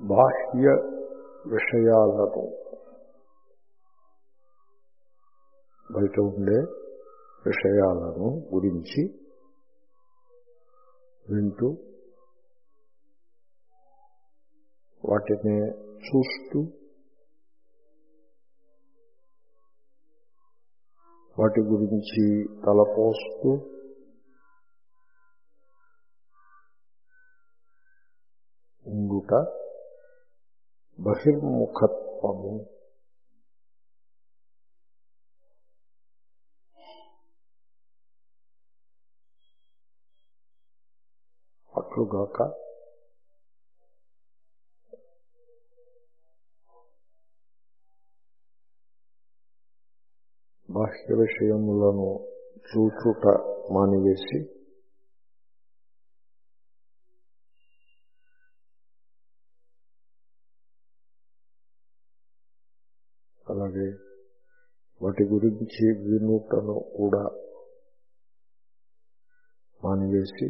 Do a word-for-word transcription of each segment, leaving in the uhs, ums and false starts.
బాహ్య విషయాలను, బయట ఉండే విషయాలను గురించి వింటూ వాటిని చూస్తూ వాటి గురించి తలపోస్తూ ఉండుట బహిర్ముఖత్వము. అట్లుగాక బాహ్య విషయములను చూచుట మానివేసి అలాగే వాటి గురించి వినుటను కూడా మానివేసి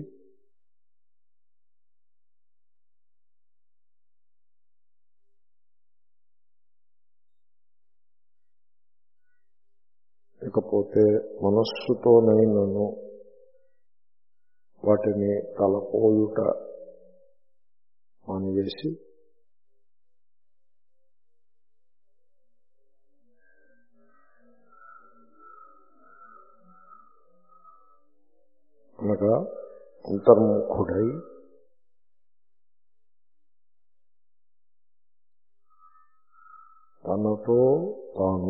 ఇకపోతే మనస్సుతోనైనను వాటిని తలపోయుట మానివేసి అనగా అంతర్ముఖుడై తనతో తాను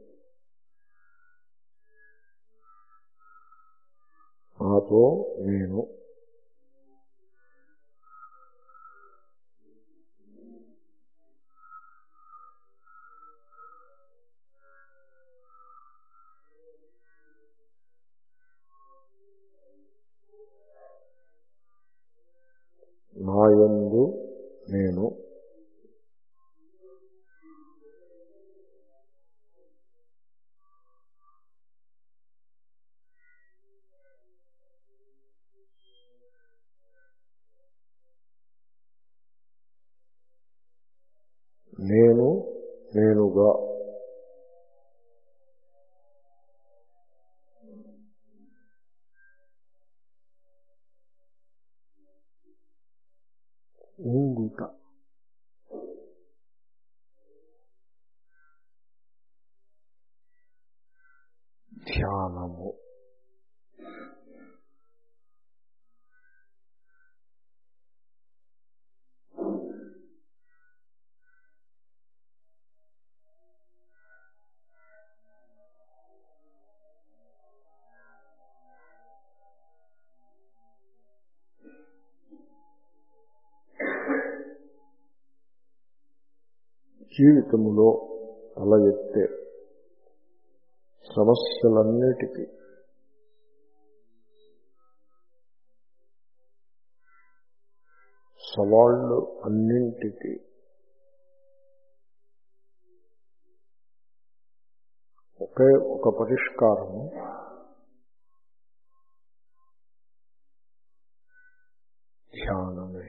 నాతో నేను నాయందు నేను నేను నేనుగా ఉండుట. ధ్యానము. జీవితములో తల ఎత్తే సమస్యలన్నిటికీ సవాళ్లు అన్నింటికీ ఒకే ఒక పరిష్కారము ధ్యానమే.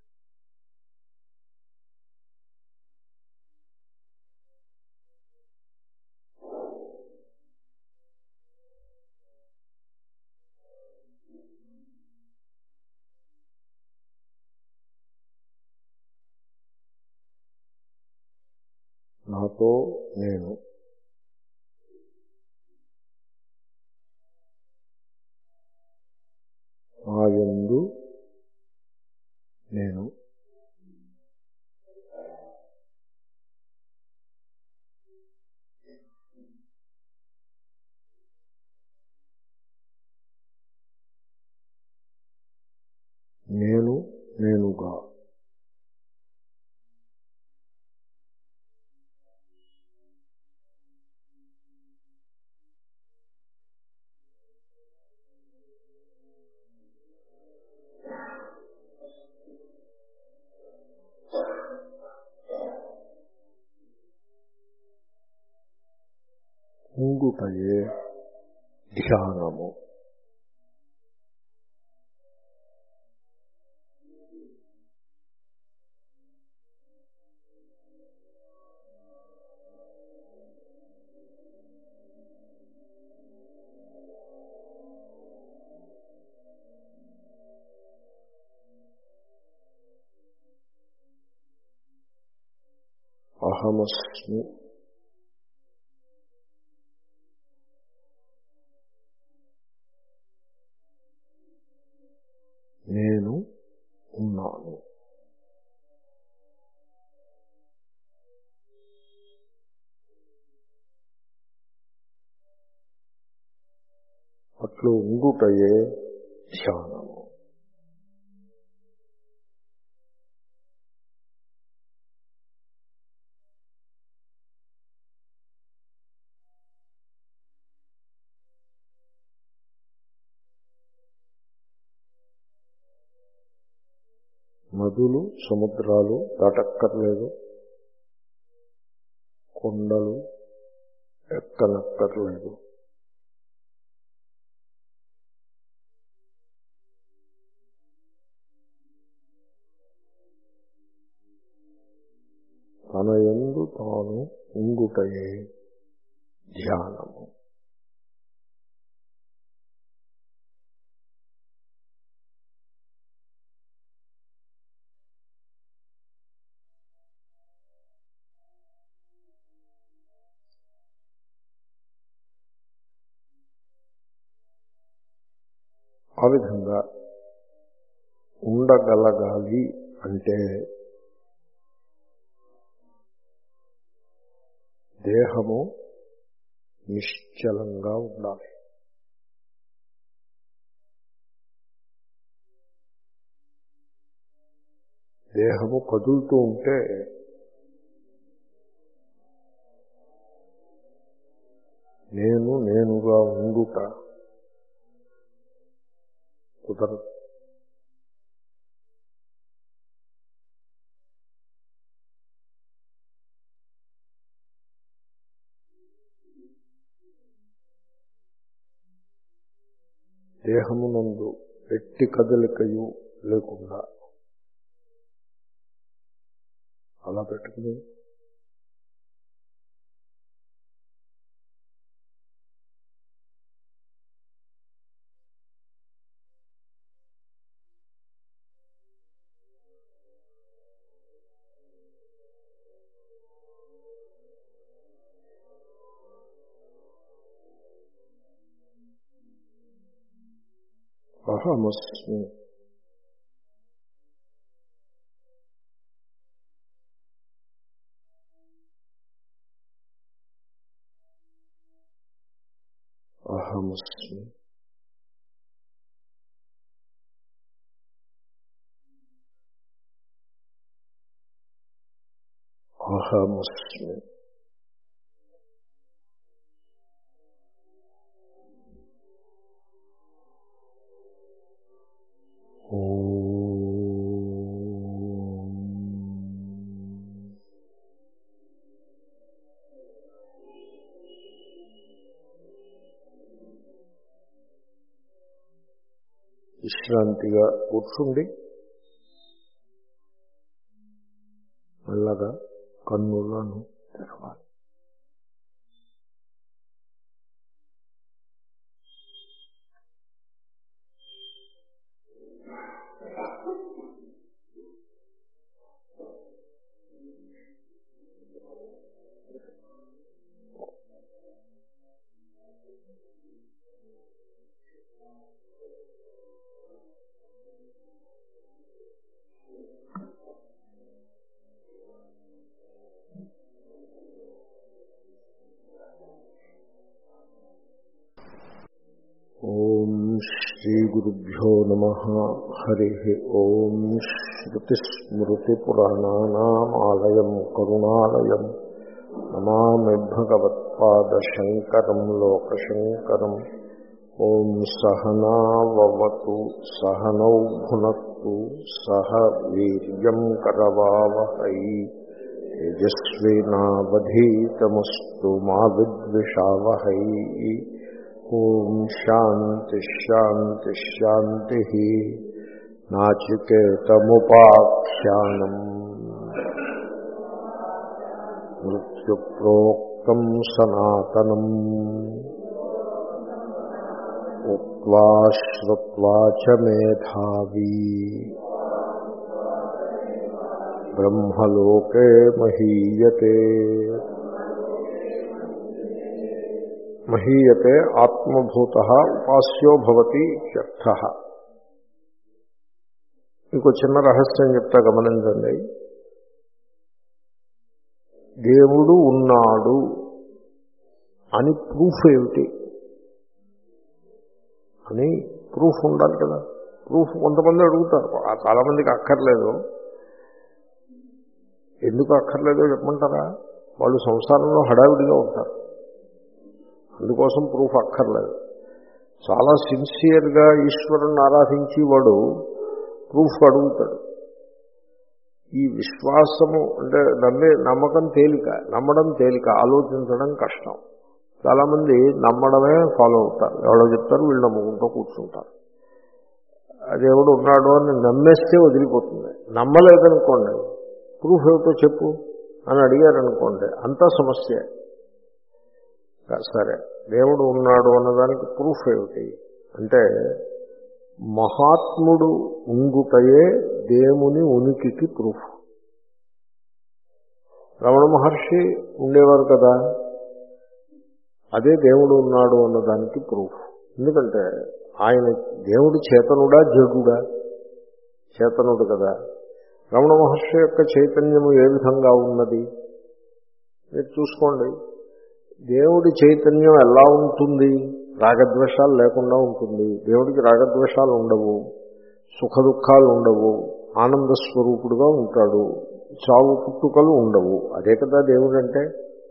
నాతో నేను నాయందు నేను నేను నేనుగా ఉండుటయే ధ్యానము. అహమస్మి. నేను ఉన్నాను. అట్లు ఉండుటయే ధ్యానము. నదులు సముద్రాలు దాటక్కర్లేదు, కొండలు ఎక్కనక్కర్లేదు. తన యందు తాను ఉండుటయే ధ్యానము. ఆ విధంగా ఉండగలగాలి అంటే దేహము నిశ్చలంగా ఉండాలి. దేహము కదులుతూ ఉంటే నేను నేనుగా ఉండుట కుదరదు. దేహమునందు ఎట్టి కదలికయు లేకుండా అలా పెట్టుకుని అహమస్మి. అహమస్మి. అహమస్మి. విశ్రాంతిగా కూర్చుండి మెల్లగా కన్నులను తెరవాలి. ఓం శ్రీ గురుభ్యో నమః. హరి ఓం. శ్రుతిస్మృతిపురాణానామాలయం కరుణాలయం నమామి భగవత్పాదశంకరం లోకశంకరం. ఓం సహనావవతు సహనౌ భునక్తు సహ వీర్యం కరవావహై తేజస్వినావధీతమస్తు మా విద్విషావహై. ఓం శాంతి శాంతి శాంతి. నాచికేతముపాఖ్యానం మృత్యుప్రోక్తం సనాతనం ఉక్త్వా శ్రుత్వా చ మేధావీ బ్రహ్మలోకే మహీయతే. మహీయతే ఆత్మభూతః ఉపాస్యో భవతి ఇత్యర్థః. ఇంకో చిన్న రహస్యం చెప్తా గమనించండి. దేవుడు ఉన్నాడు అని ప్రూఫ్ ఏమిటి అని ప్రూఫ్ ఉండాలి కదా. ప్రూఫ్ కొంతమంది అడుగుతారు, చాలామందికి అక్కర్లేదు. ఎందుకు అక్కర్లేదో చెప్పమంటారా? వాళ్ళు సంసారంలో హడావిడిగా ఉంటారు, అందుకోసం ప్రూఫ్ అక్కర్లేదు. చాలా సిన్సియర్గా ఈశ్వరుణ్ణి ఆరాధించి వాడు ప్రూఫ్ అడుగుతాడు. ఈ విశ్వాసము అంటే నమ్మే నమ్మకం తేలిక, నమ్మడం తేలిక, ఆలోచించడం కష్టం. చాలామంది నమ్మడమే ఫాలో అవుతారు. ఎవరో చెప్తారు, వీళ్ళు నమ్ముకుంటూ కూర్చుంటారు. దేవుడు ఉన్నాడు అని నమ్మేస్తే వదిలిపోతుంది. నమ్మలేదనుకోండి, ప్రూఫ్ ఏమిటో చెప్పు అని అడిగారనుకోండి, అంతా సమస్య. సరే, దేవుడు ఉన్నాడు అన్నదానికి ప్రూఫ్ ఏమిటి అంటే, మహాత్ముడు ఉంగుటయే దేవుని ఉనికికి ప్రూఫ్. రమణ మహర్షి ఉండేవారు కదా, అదే దేవుడు ఉన్నాడు అన్నదానికి ప్రూఫ్. ఎందుకంటే ఆయన దేవుడు చేతనుడా జడుడా? చేతనుడు కదా. రమణ మహర్షి యొక్క చైతన్యము ఏ విధంగా ఉన్నది మీరు చూసుకోండి. దేవుడి చైతన్యం ఎలా ఉంటుంది? రాగద్వేషాలు లేకుండా ఉంటుంది. దేవుడికి రాగద్వేషాలు ఉండవు, సుఖ దుఃఖాలు ఉండవు, ఆనంద స్వరూపుడుగా ఉంటాడు, చావు పుట్టుకలు ఉండవు. అదే కదా దేవుడు అంటే.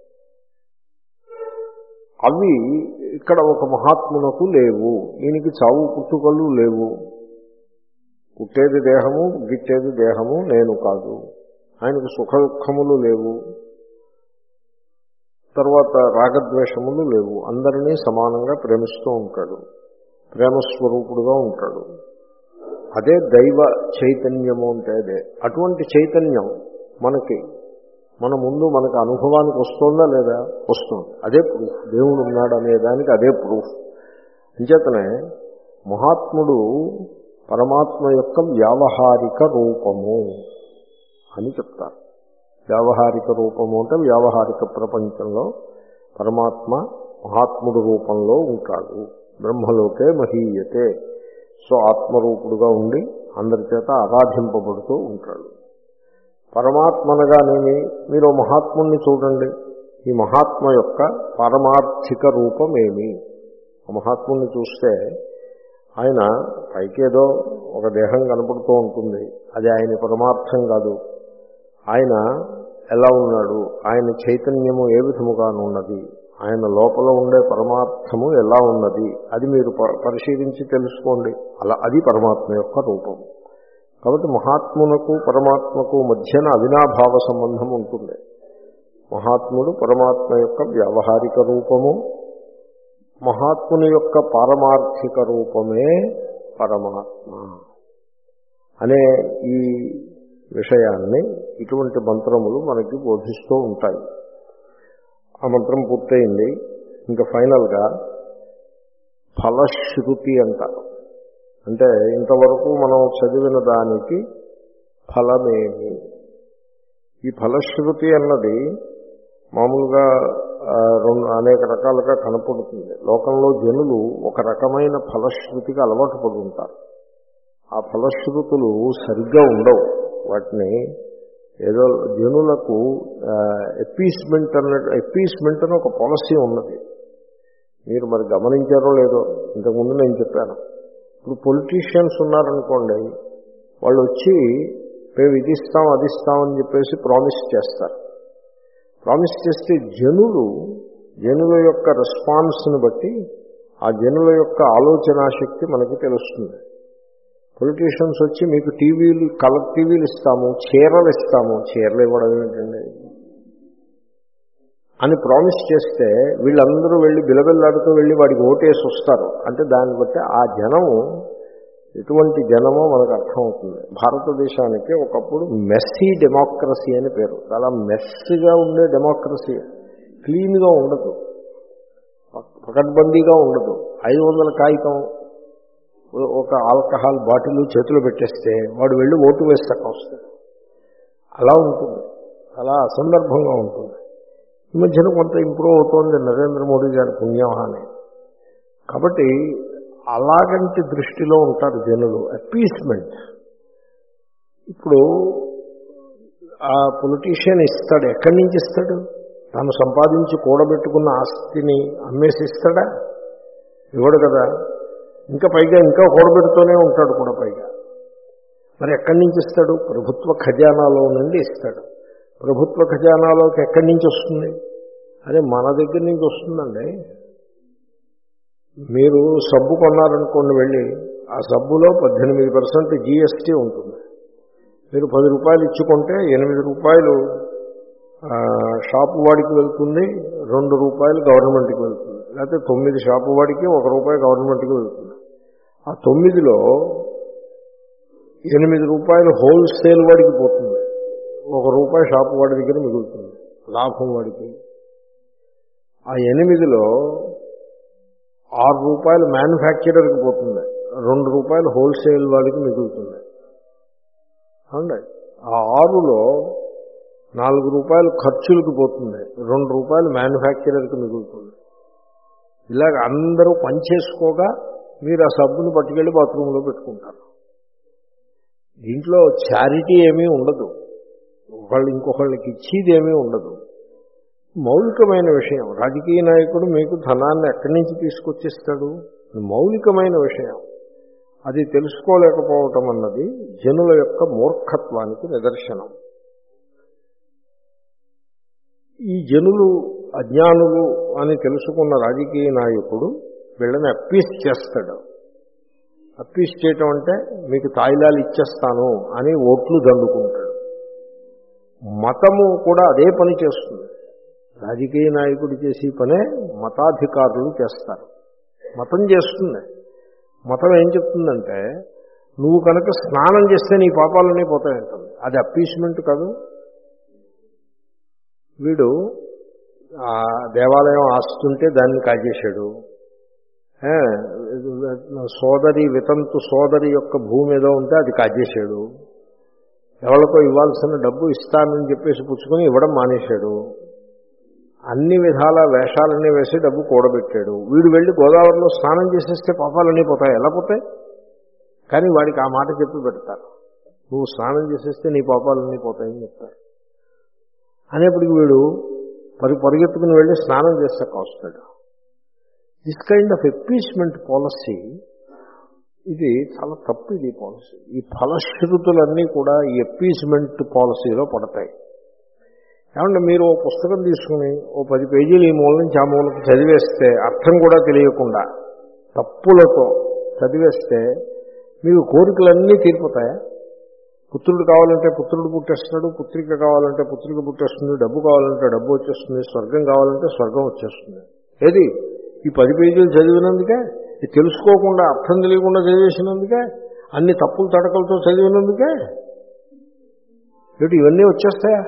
అవి ఇక్కడ ఒక మహాత్మునకు లేవు. ఈయనకి చావు పుట్టుకలు లేవు. పుట్టేది దేహము, గిట్టేది దేహము, నేను కాదు. ఆయనకు సుఖ దుఃఖములు లేవు, తర్వాత రాగద్వేషములు లేవు. అందరినీ సమానంగా ప్రేమిస్తూ ఉంటాడు, ప్రేమస్వరూపుడుగా ఉంటాడు. అదే దైవ చైతన్యము అంటే అదే. అటువంటి చైతన్యం మనకి మన ముందు మనకు అనుభవానికి వస్తుందా లేదా? వస్తుంది. అదే ప్రూఫ్. దేవుడు ఉన్నాడు అనేదానికి అదే ప్రూఫ్. అంచేతనే మహాత్ముడు పరమాత్మ యొక్క వ్యావహారిక రూపము అని చెప్తారు. వ్యావహారిక రూపము అంటే వ్యావహారిక ప్రపంచంలో పరమాత్మ మహాత్ముడు రూపంలో ఉంటాడు. బ్రహ్మలోకే మహీయతే. సో ఆత్మరూపుడుగా ఉండి అందరి చేత ఆరాధింపబడుతూ ఉంటాడు. పరమాత్మనగానేమి మీరు మహాత్ముని చూడండి. ఈ మహాత్మ యొక్క పారమార్థిక రూపమేమి? ఆ మహాత్ముని చూస్తే ఆయన పైకేదో ఒక దేహం కనపడుతూ ఉంటుంది, అది ఆయన పరమార్థం కాదు. ఆయన ఎలా ఉన్నాడు, ఆయన చైతన్యము ఏ విధముగానున్నది, ఆయన లోపల ఉండే పరమార్థము ఎలా ఉన్నది, అది మీరు పరిశీలించి తెలుసుకోండి. అలా అది పరమాత్మ యొక్క రూపం. కాబట్టి మహాత్మునకు పరమాత్మకు మధ్యన అవినాభావ సంబంధం ఉంటుంది. మహాత్ముడు పరమాత్మ యొక్క వ్యావహారిక రూపము, మహాత్ముని యొక్క పారమార్థిక రూపమే పరమాత్మ అనే ఈ విషయాన్ని ఇటువంటి మంత్రములు మనకి బోధిస్తూ ఉంటాయి. ఆ మంత్రం పూర్తయింది. ఇంకా ఫైనల్గా ఫలశ్రుతి అంటారు. అంటే ఇంతవరకు మనం చదివిన దానికి ఫలమేమి? ఈ ఫలశ్రుతి అన్నది మామూలుగా రెండు అనేక రకాలుగా కనపడుతుంది. లోకంలో జనులు ఒక రకమైన ఫలశ్రుతికి అలవాటు పడి ఉంటారు. ఆ ఫలశ్రుతులు సరిగ్గా ఉండవు. వాటిని ఏదో జనులకు ఎపీస్మెంట్ అన్నట్టు, ఎపీస్మెంట్ అని ఒక పాలసీ ఉన్నది. మీరు మరి గమనించారో లేదో, ఇంతకుముందు నేను చెప్పాను. ఇప్పుడు పొలిటీషియన్స్ ఉన్నారనుకోండి, వాళ్ళు వచ్చి మేము ఇది ఇస్తాం అది ఇస్తామని చెప్పేసి ప్రామిస్ చేస్తారు. ప్రామిస్ చేస్తే జనులు జనుల యొక్క రెస్పాన్స్ని బట్టి ఆ జనుల యొక్క ఆలోచనా శక్తి మనకి తెలుస్తుంది. పొలిటీషియన్స్ వచ్చి మీకు టీవీలు, కలర్ టీవీలు ఇస్తాము, చీరలు ఇస్తాము, చీరలు ఇవ్వడం ఏంటండి అని ప్రామిస్ చేస్తే వీళ్ళందరూ వెళ్ళి బిలబిల్లాడుతూ వెళ్ళి వాడికి ఓటేసి వస్తారు. అంటే దాన్ని బట్టి ఆ జనము ఎటువంటి జనమో మనకు అర్థమవుతుంది. భారతదేశానికి ఒకప్పుడు మెస్సీ డెమోక్రసీ అని పేరు. చాలా మెస్సీగా ఉండే డెమోక్రసీ, క్లీన్గా ఉండదు, పకడ్బందీగా ఉండదు. ఐదు వందల కాగితం ఒక ఆల్కహాల్ బాటిల్ చేతిలో పెట్టేస్తే వాడు వెళ్ళి ఓటు వేస్తాక వస్తాడు. అలా ఉంటుంది, అలా అసందర్భంగా ఉంటుంది. ఈ మధ్యన కొంత ఇంప్రూవ్ అవుతోంది నరేంద్ర మోడీ గారి పుణ్యం అని. కాబట్టి అలాగంటి దృష్టిలో ఉంటారు జనులు. అపీస్మెంట్. ఇప్పుడు ఆ పొలిటీషియన్ ఇస్తాడు, ఎక్కడి నుంచి ఇస్తాడు? తాను సంపాదించి కూడబెట్టుకున్న ఆస్తిని అమ్మేసి ఇస్తాడా? ఇవ్వడు కదా. ఇంకా పైగా ఇంకా కూడబెడుతూనే ఉంటాడు కూడా పైగా. మరి ఎక్కడి నుంచి ఇస్తాడు? ప్రభుత్వ ఖజానాలో నుండి ఇస్తాడు. ప్రభుత్వ ఖజానాలోకి ఎక్కడి నుంచి వస్తుంది? అదే మన దగ్గర నుంచి వస్తుందండి. మీరు సబ్బు కొన్నారనుకోండి, వెళ్ళి ఆ సబ్బులో పద్దెనిమిది పర్సెంట్ జీఎస్టీ ఉంటుంది. మీరు పది రూపాయలు ఇచ్చుకుంటే ఎనిమిది రూపాయలు షాపు వాడికి వెళ్తుంది, రెండు రూపాయలు గవర్నమెంట్కి వెళ్తుంది. లేకపోతే తొమ్మిది షాపు వాడికి, ఒక రూపాయి గవర్నమెంట్కి వెళ్తుంది. ఆ తొమ్మిదిలో ఎనిమిది రూపాయలు హోల్సేల్ వాడికి పోతుంది, ఒక రూపాయి షాపు వాడి దగ్గర మిగులుతుంది లాభం వాడికి. ఆ ఎనిమిదిలో ఆరు రూపాయలు మ్యానుఫ్యాక్చరర్కి పోతుంది, రెండు రూపాయలు హోల్సేల్ వాడికి మిగులుతుంది. అవునండి. ఆ ఆరులో నాలుగు రూపాయలు ఖర్చులకు పోతుంది, రెండు రూపాయలు మ్యానుఫ్యాక్చరర్కి మిగులుతుంది. ఇలాగ అందరూ పనిచేసుకోగా మీరు ఆ సబ్బును పట్టుకెళ్ళి బాత్రూంలో పెట్టుకుంటారు. దీంట్లో చారిటీ ఏమీ ఉండదు, ఒకళ్ళు ఇంకొకళ్ళకి ఇచ్చేది ఏమీ ఉండదు. మౌలికమైన విషయం. రాజకీయ నాయకుడు మీకు ధనాన్ని ఎక్కడి నుంచి తీసుకొచ్చిస్తాడు? మౌలికమైన విషయం. అది తెలుసుకోలేకపోవటం అన్నది జనుల యొక్క మూర్ఖత్వానికి నిదర్శనం. ఈ జనులు అజ్ఞానులు అని తెలుసుకున్న రాజకీయ నాయకుడు వీళ్ళని అప్పీస్ చేస్తాడు. అప్పీస్ చేయటం అంటే మీకు తాయిలాలు ఇచ్చేస్తాను అని ఓట్లు దండుకుంటాడు. మతము కూడా అదే పని చేస్తుంది. రాజకీయ నాయకుడు చేసే పనే మతాధికారులు చేస్తారు. మతం చేస్తుంది. మతం ఏం చెప్తుందంటే, నువ్వు కనుక స్నానం చేస్తే నీ పాపాలన్నీ పోతాయంటుంది. అది అప్పీస్మెంట్ కాదు. వీడు ఆ దేవాలయం ఆస్తుంటే దాన్ని కాజేశాడు, సోదరి వితంతు సోదరి యొక్క భూమి ఏదో ఉంటే అది కాజేశాడు, ఎవరికో ఇవ్వాల్సిన డబ్బు ఇస్తానని చెప్పేసి పుచ్చుకొని ఇవ్వడం మానేశాడు, అన్ని విధాల వేషాలన్నీ వేసి డబ్బు కూడబెట్టాడు. వీడు వెళ్ళి గోదావరిలో స్నానం చేసేస్తే పాపాలన్నీ పోతాయి. ఎలా పోతాయి? కానీ వాడికి ఆ మాట చెప్పి పెడతారు, నువ్వు స్నానం చేసేస్తే నీ పాపాలన్నీ పోతాయని చెప్తారు. అనేప్పటికి వీడు పరి పరిగెత్తుకుని వెళ్ళి స్నానం చేస్తాక వస్తాడు. This kind of appeasement policy, ఇది చాలా తప్పు. ఇది పాలసీ. ఈ ఫలశ్రుతులన్నీ కూడా ఈ అప్పీస్మెంట్ పాలసీలో పడతాయి. ఏమంటే మీరు ఓ పుస్తకం తీసుకుని ఓ పది పేజీలు ఈ మూల నుంచి ఆ మూలకి చదివేస్తే, అర్థం కూడా తెలియకుండా తప్పులతో చదివేస్తే మీకు కోరికలన్నీ తీరిపోతాయా? పుత్రుడు కావాలంటే పుత్రుడు పుట్టేస్తాడు, పుత్రిక కావాలంటే పుత్రిక పుట్టేస్తుంది, డబ్బు కావాలంటే డబ్బు వచ్చేస్తుంది, స్వర్గం కావాలంటే స్వర్గం వచ్చేస్తుంది. ఏది? ఈ పది పేజీలు చదివినందుకే, ఇది తెలుసుకోకుండా అర్థం తెలియకుండా చదివేసినందుకే, అన్ని తప్పులు తడకలతో చదివినందుకే ఏమిటి ఇవన్నీ వచ్చేస్తాయా?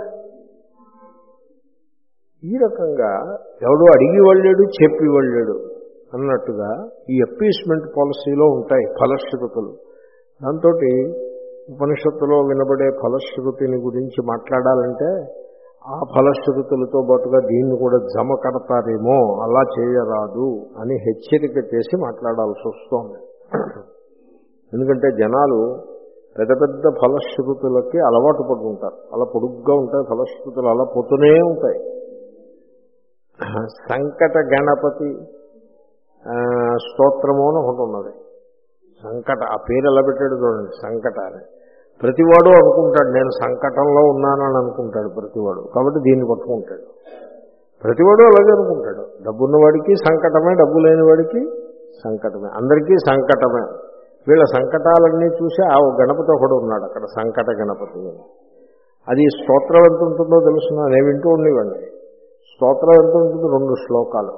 ఈ రకంగా ఎవడో అడిగి వెళ్ళాడు, చెప్పి వెళ్ళాడు అన్నట్టుగా ఈ అప్పీస్మెంట్ పాలసీలో ఉంటాయి ఫలశ్రుతులు. దాంతో ఉపనిషత్తులో వినబడే ఫలశ్రుతిని గురించి మాట్లాడాలంటే ఆ ఫలశ్రుతులతో పాటుగా దీన్ని కూడా జమ కడతారేమో, అలా చేయరాదు అని హెచ్చరిక చేసి మాట్లాడాల్సి వస్తోంది. ఎందుకంటే జనాలు పెద్ద పెద్ద ఫలశ్రుతులకి అలవాటు పడుతుంటారు. అలా పొడుగ్గా ఉంటాయి ఫలశ్రుతులు, అలా పోతూనే ఉంటాయి. సంకట గణపతి స్తోత్రము అని ఒకటి ఉన్నది. సంకట, ఆ పేరు ఎలా పెట్టాడు చూడండి, సంకట అని. ప్రతివాడు అనుకుంటాడు నేను సంకటంలో ఉన్నానని అనుకుంటాడు ప్రతివాడు. కాబట్టి దీన్ని పట్టుకుంటాడు. ప్రతివాడు అలాగే అనుకుంటాడు. డబ్బున్నవాడికి సంకటమే, డబ్బు లేని వాడికి సంకటమే, అందరికీ సంకటమే. వీళ్ళ సంకటాలన్నీ చూసి ఆ గణపతి ఒకడు ఉన్నాడు అక్కడ, సంకట గణపతి. అది స్తోత్రం ఎంత ఉంటుందో తెలుసున్నా, నేను వింటూ ఉండేవాడిని. స్తోత్రం ఎంత ఉంటుంది? రెండు శ్లోకాలు.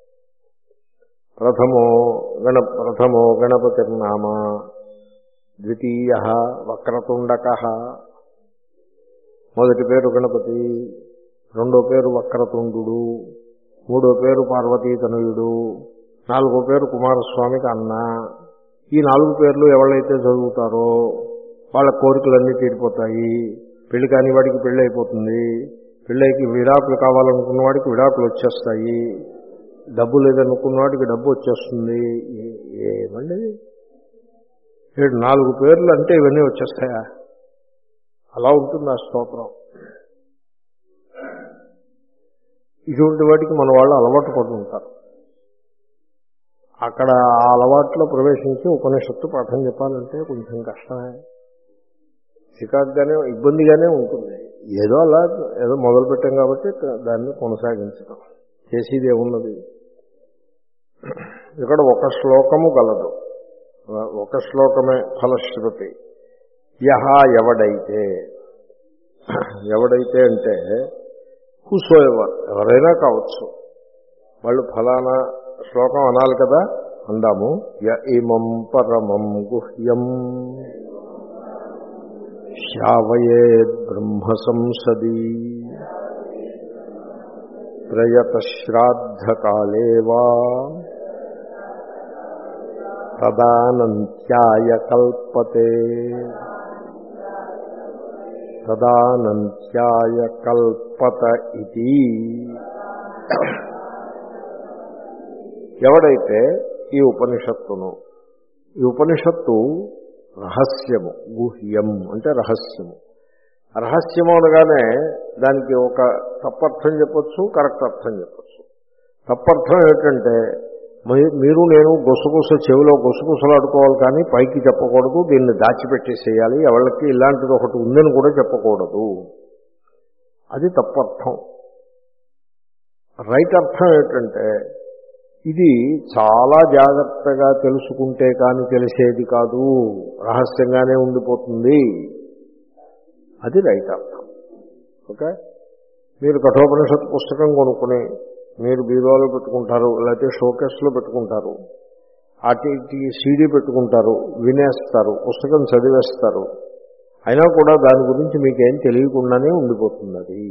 ప్రథమో గణ ప్రథమో గణపతిర్నామ, ద్వితీయ వక్రతుండక. మొదటి పేరు గణపతి, రెండో పేరు వక్రతుండు, మూడో పేరు పార్వతీతనయుడు, నాలుగో పేరు కుమారస్వామికి అన్న. ఈ నాలుగు పేర్లు ఎవరైతే చదువుతారో వాళ్ళ కోరికలన్నీ తీరిపోతాయి, పెళ్లి కాని వాడికి పెళ్ళి అయిపోతుంది, పెళ్ళైకి విడాకులు కావాలనుకున్న వాడికి విడాకులు వచ్చేస్తాయి, డబ్బు లేదనుకున్న వాడికి డబ్బు వచ్చేస్తుంది. ఏమండి ఏడు నాలుగు పేర్లు అంటే ఇవన్నీ వచ్చేస్తాయా? అలా ఉంటుంది ఆ స్తోత్రం. ఇటువంటి వాటికి మన వాళ్ళు అలవాటు పడుతుంటారు. అక్కడ ఆ అలవాట్లో ప్రవేశించి ఉపనిషత్తు పాఠం చెప్పాలంటే కొంచెం కష్టమే, చికాకుగానే ఇబ్బందిగానే ఉంటుంది. ఏదో అలా ఏదో మొదలు పెట్టాం కాబట్టి దాన్ని కొనసాగించడం, చేసేది ఏమున్నది. ఇక్కడ ఒక శ్లోకము గలదు, ఒక శ్లోకమే ఫలశ్రుతి. యహ ఎవడైతే, ఎవడైతే అంటే హూసో ఎవర్, ఎవరైనా కావచ్చు. వాళ్ళు ఫలానా శ్లోకం అనాలి కదా, అందాము. య ఇమం పరమం గుహ్యం శ్రావయేద్ బ్రహ్మ సంసది ప్రయత శ్రాద్ధకాలే వా తదానంత్యాయ కల్పతే తదానంత్యాయ కల్పత ఇది. ఎవడైతే ఈ ఉపనిషత్తును, ఈ ఉపనిషత్తు రహస్యము, గుహ్యం అంటే రహస్యము. రహస్యము అనగానే దానికి ఒక తప్పర్థం చెప్పచ్చు, కరెక్ట్ అర్థం చెప్పచ్చు. తప్పర్థం ఏంటంటే మీరు నేను గుసగుస చెవిలో గుసగుసలాడుకోవాలి కానీ పైకి చెప్పకూడదు, దీన్ని దాచిపెట్టేసేయాలి, ఎవరికి ఇలాంటిది ఒకటి ఉందని కూడా చెప్పకూడదు, అది తప్పర్థం. రైట్ అర్థం ఏంటంటే ఇది చాలా జాగ్రత్తగా తెలుసుకుంటే కానీ తెలిసేది కాదు, రహస్యంగానే ఉండిపోతుంది, అది రైట్ అర్థం. ఓకే, మీరు కఠోపనిషత్తు పుస్తకం కొనుక్కుని మీరు బీరువాలో పెట్టుకుంటారు, లేకపోతే షోకేస్లో పెట్టుకుంటారు, అటు సీడీ పెట్టుకుంటారు, వినేస్తారు, పుస్తకం చదివేస్తారు, అయినా కూడా దాని గురించి మీకేం తెలియకుండానే ఉండిపోతుంది. అది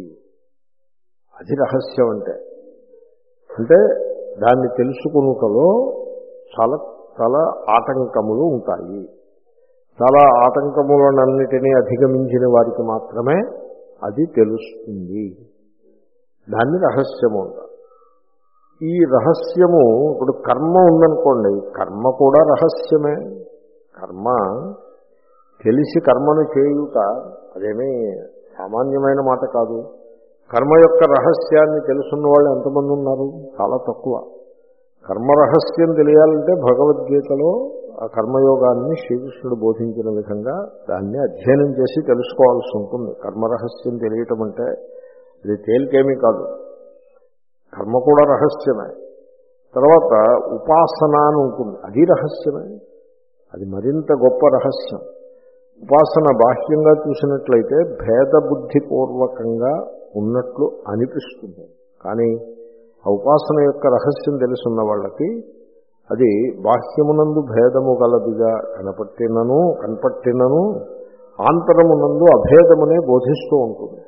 అది రహస్యం అంటే. అంటే దాన్ని తెలుసుకున్నటలో చాలా చాలా ఆటంకములు ఉంటాయి. చాలా ఆటంకములనన్నిటినీ అధిగమించిన వారికి మాత్రమే అది తెలుస్తుంది. దాన్ని రహస్యము అంటారు. ఈ రహస్యము, ఇప్పుడు కర్మ ఉందనుకోండి, కర్మ కూడా రహస్యమే. కర్మ తెలిసి కర్మను చేయుట అదేమీ సామాన్యమైన మాట కాదు. కర్మ యొక్క రహస్యాన్ని తెలుసున్న వాళ్ళు ఎంతమంది ఉన్నారు? చాలా తక్కువ. కర్మ రహస్యం తెలియాలంటే భగవద్గీతలో ఆ కర్మయోగాన్ని శ్రీకృష్ణుడు బోధించిన విధంగా దాన్ని అధ్యయనం చేసి తెలుసుకోవాల్సి ఉంటుంది. కర్మరహస్యం తెలియటం అంటే ఇది తేలికేమీ కాదు. కర్మ కూడా రహస్యమే. తర్వాత ఉపాసన అని ఉంటుంది, అది రహస్యమే. అది మరింత గొప్ప రహస్యం. ఉపాసన బాహ్యంగా చూసినట్లయితే భేదబుద్ధిపూర్వకంగా ఉన్నట్లు అనిపిస్తుంది, కానీ ఆ ఉపాసన యొక్క రహస్యం తెలుసున్న వాళ్ళకి అది బాహ్యమునందు భేదము గలదిగా కనపట్టినను కనపట్టినను ఆంతరమునందు అభేదమునే బోధిస్తూ ఉంటుంది.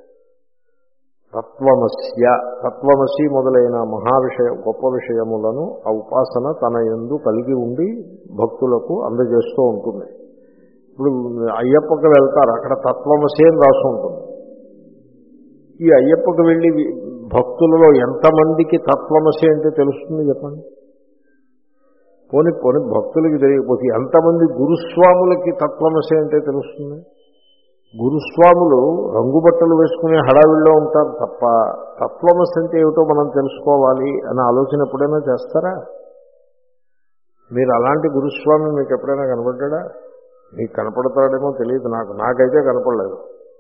తత్వమస్య, తత్వమసి మొదలైన మహావిషయ గొప్ప విషయములను ఆ ఉపాసన తన యందు కలిగి ఉండి భక్తులకు అందజేస్తూ ఉంటుంది. ఇప్పుడు అయ్యప్పకి వెళ్తారు, అక్కడ తత్వమసి అని రాసి ఉంటుంది. ఈ అయ్యప్పకి వెళ్ళి భక్తులలో ఎంతమందికి తత్వమసి అంటే తెలుస్తుంది చెప్పండి? పోని పోని భక్తులకి తెలియకపోతే ఎంతమంది గురుస్వాములకి తత్వమసి అంటే తెలుస్తుంది? గురుస్వాములు రంగుబట్టలు వేసుకునే హడావిల్లో ఉంటారు తప్ప తత్వమసి అంటే ఏమిటో మనం తెలుసుకోవాలి అనే ఆలోచన ఎప్పుడైనా చేస్తారా? మీరు అలాంటి గురుస్వామి మీకు ఎప్పుడైనా కనపడ్డా? మీకు కనపడతాడేమో తెలియదు, నాకు నాకైతే కనపడలేదు.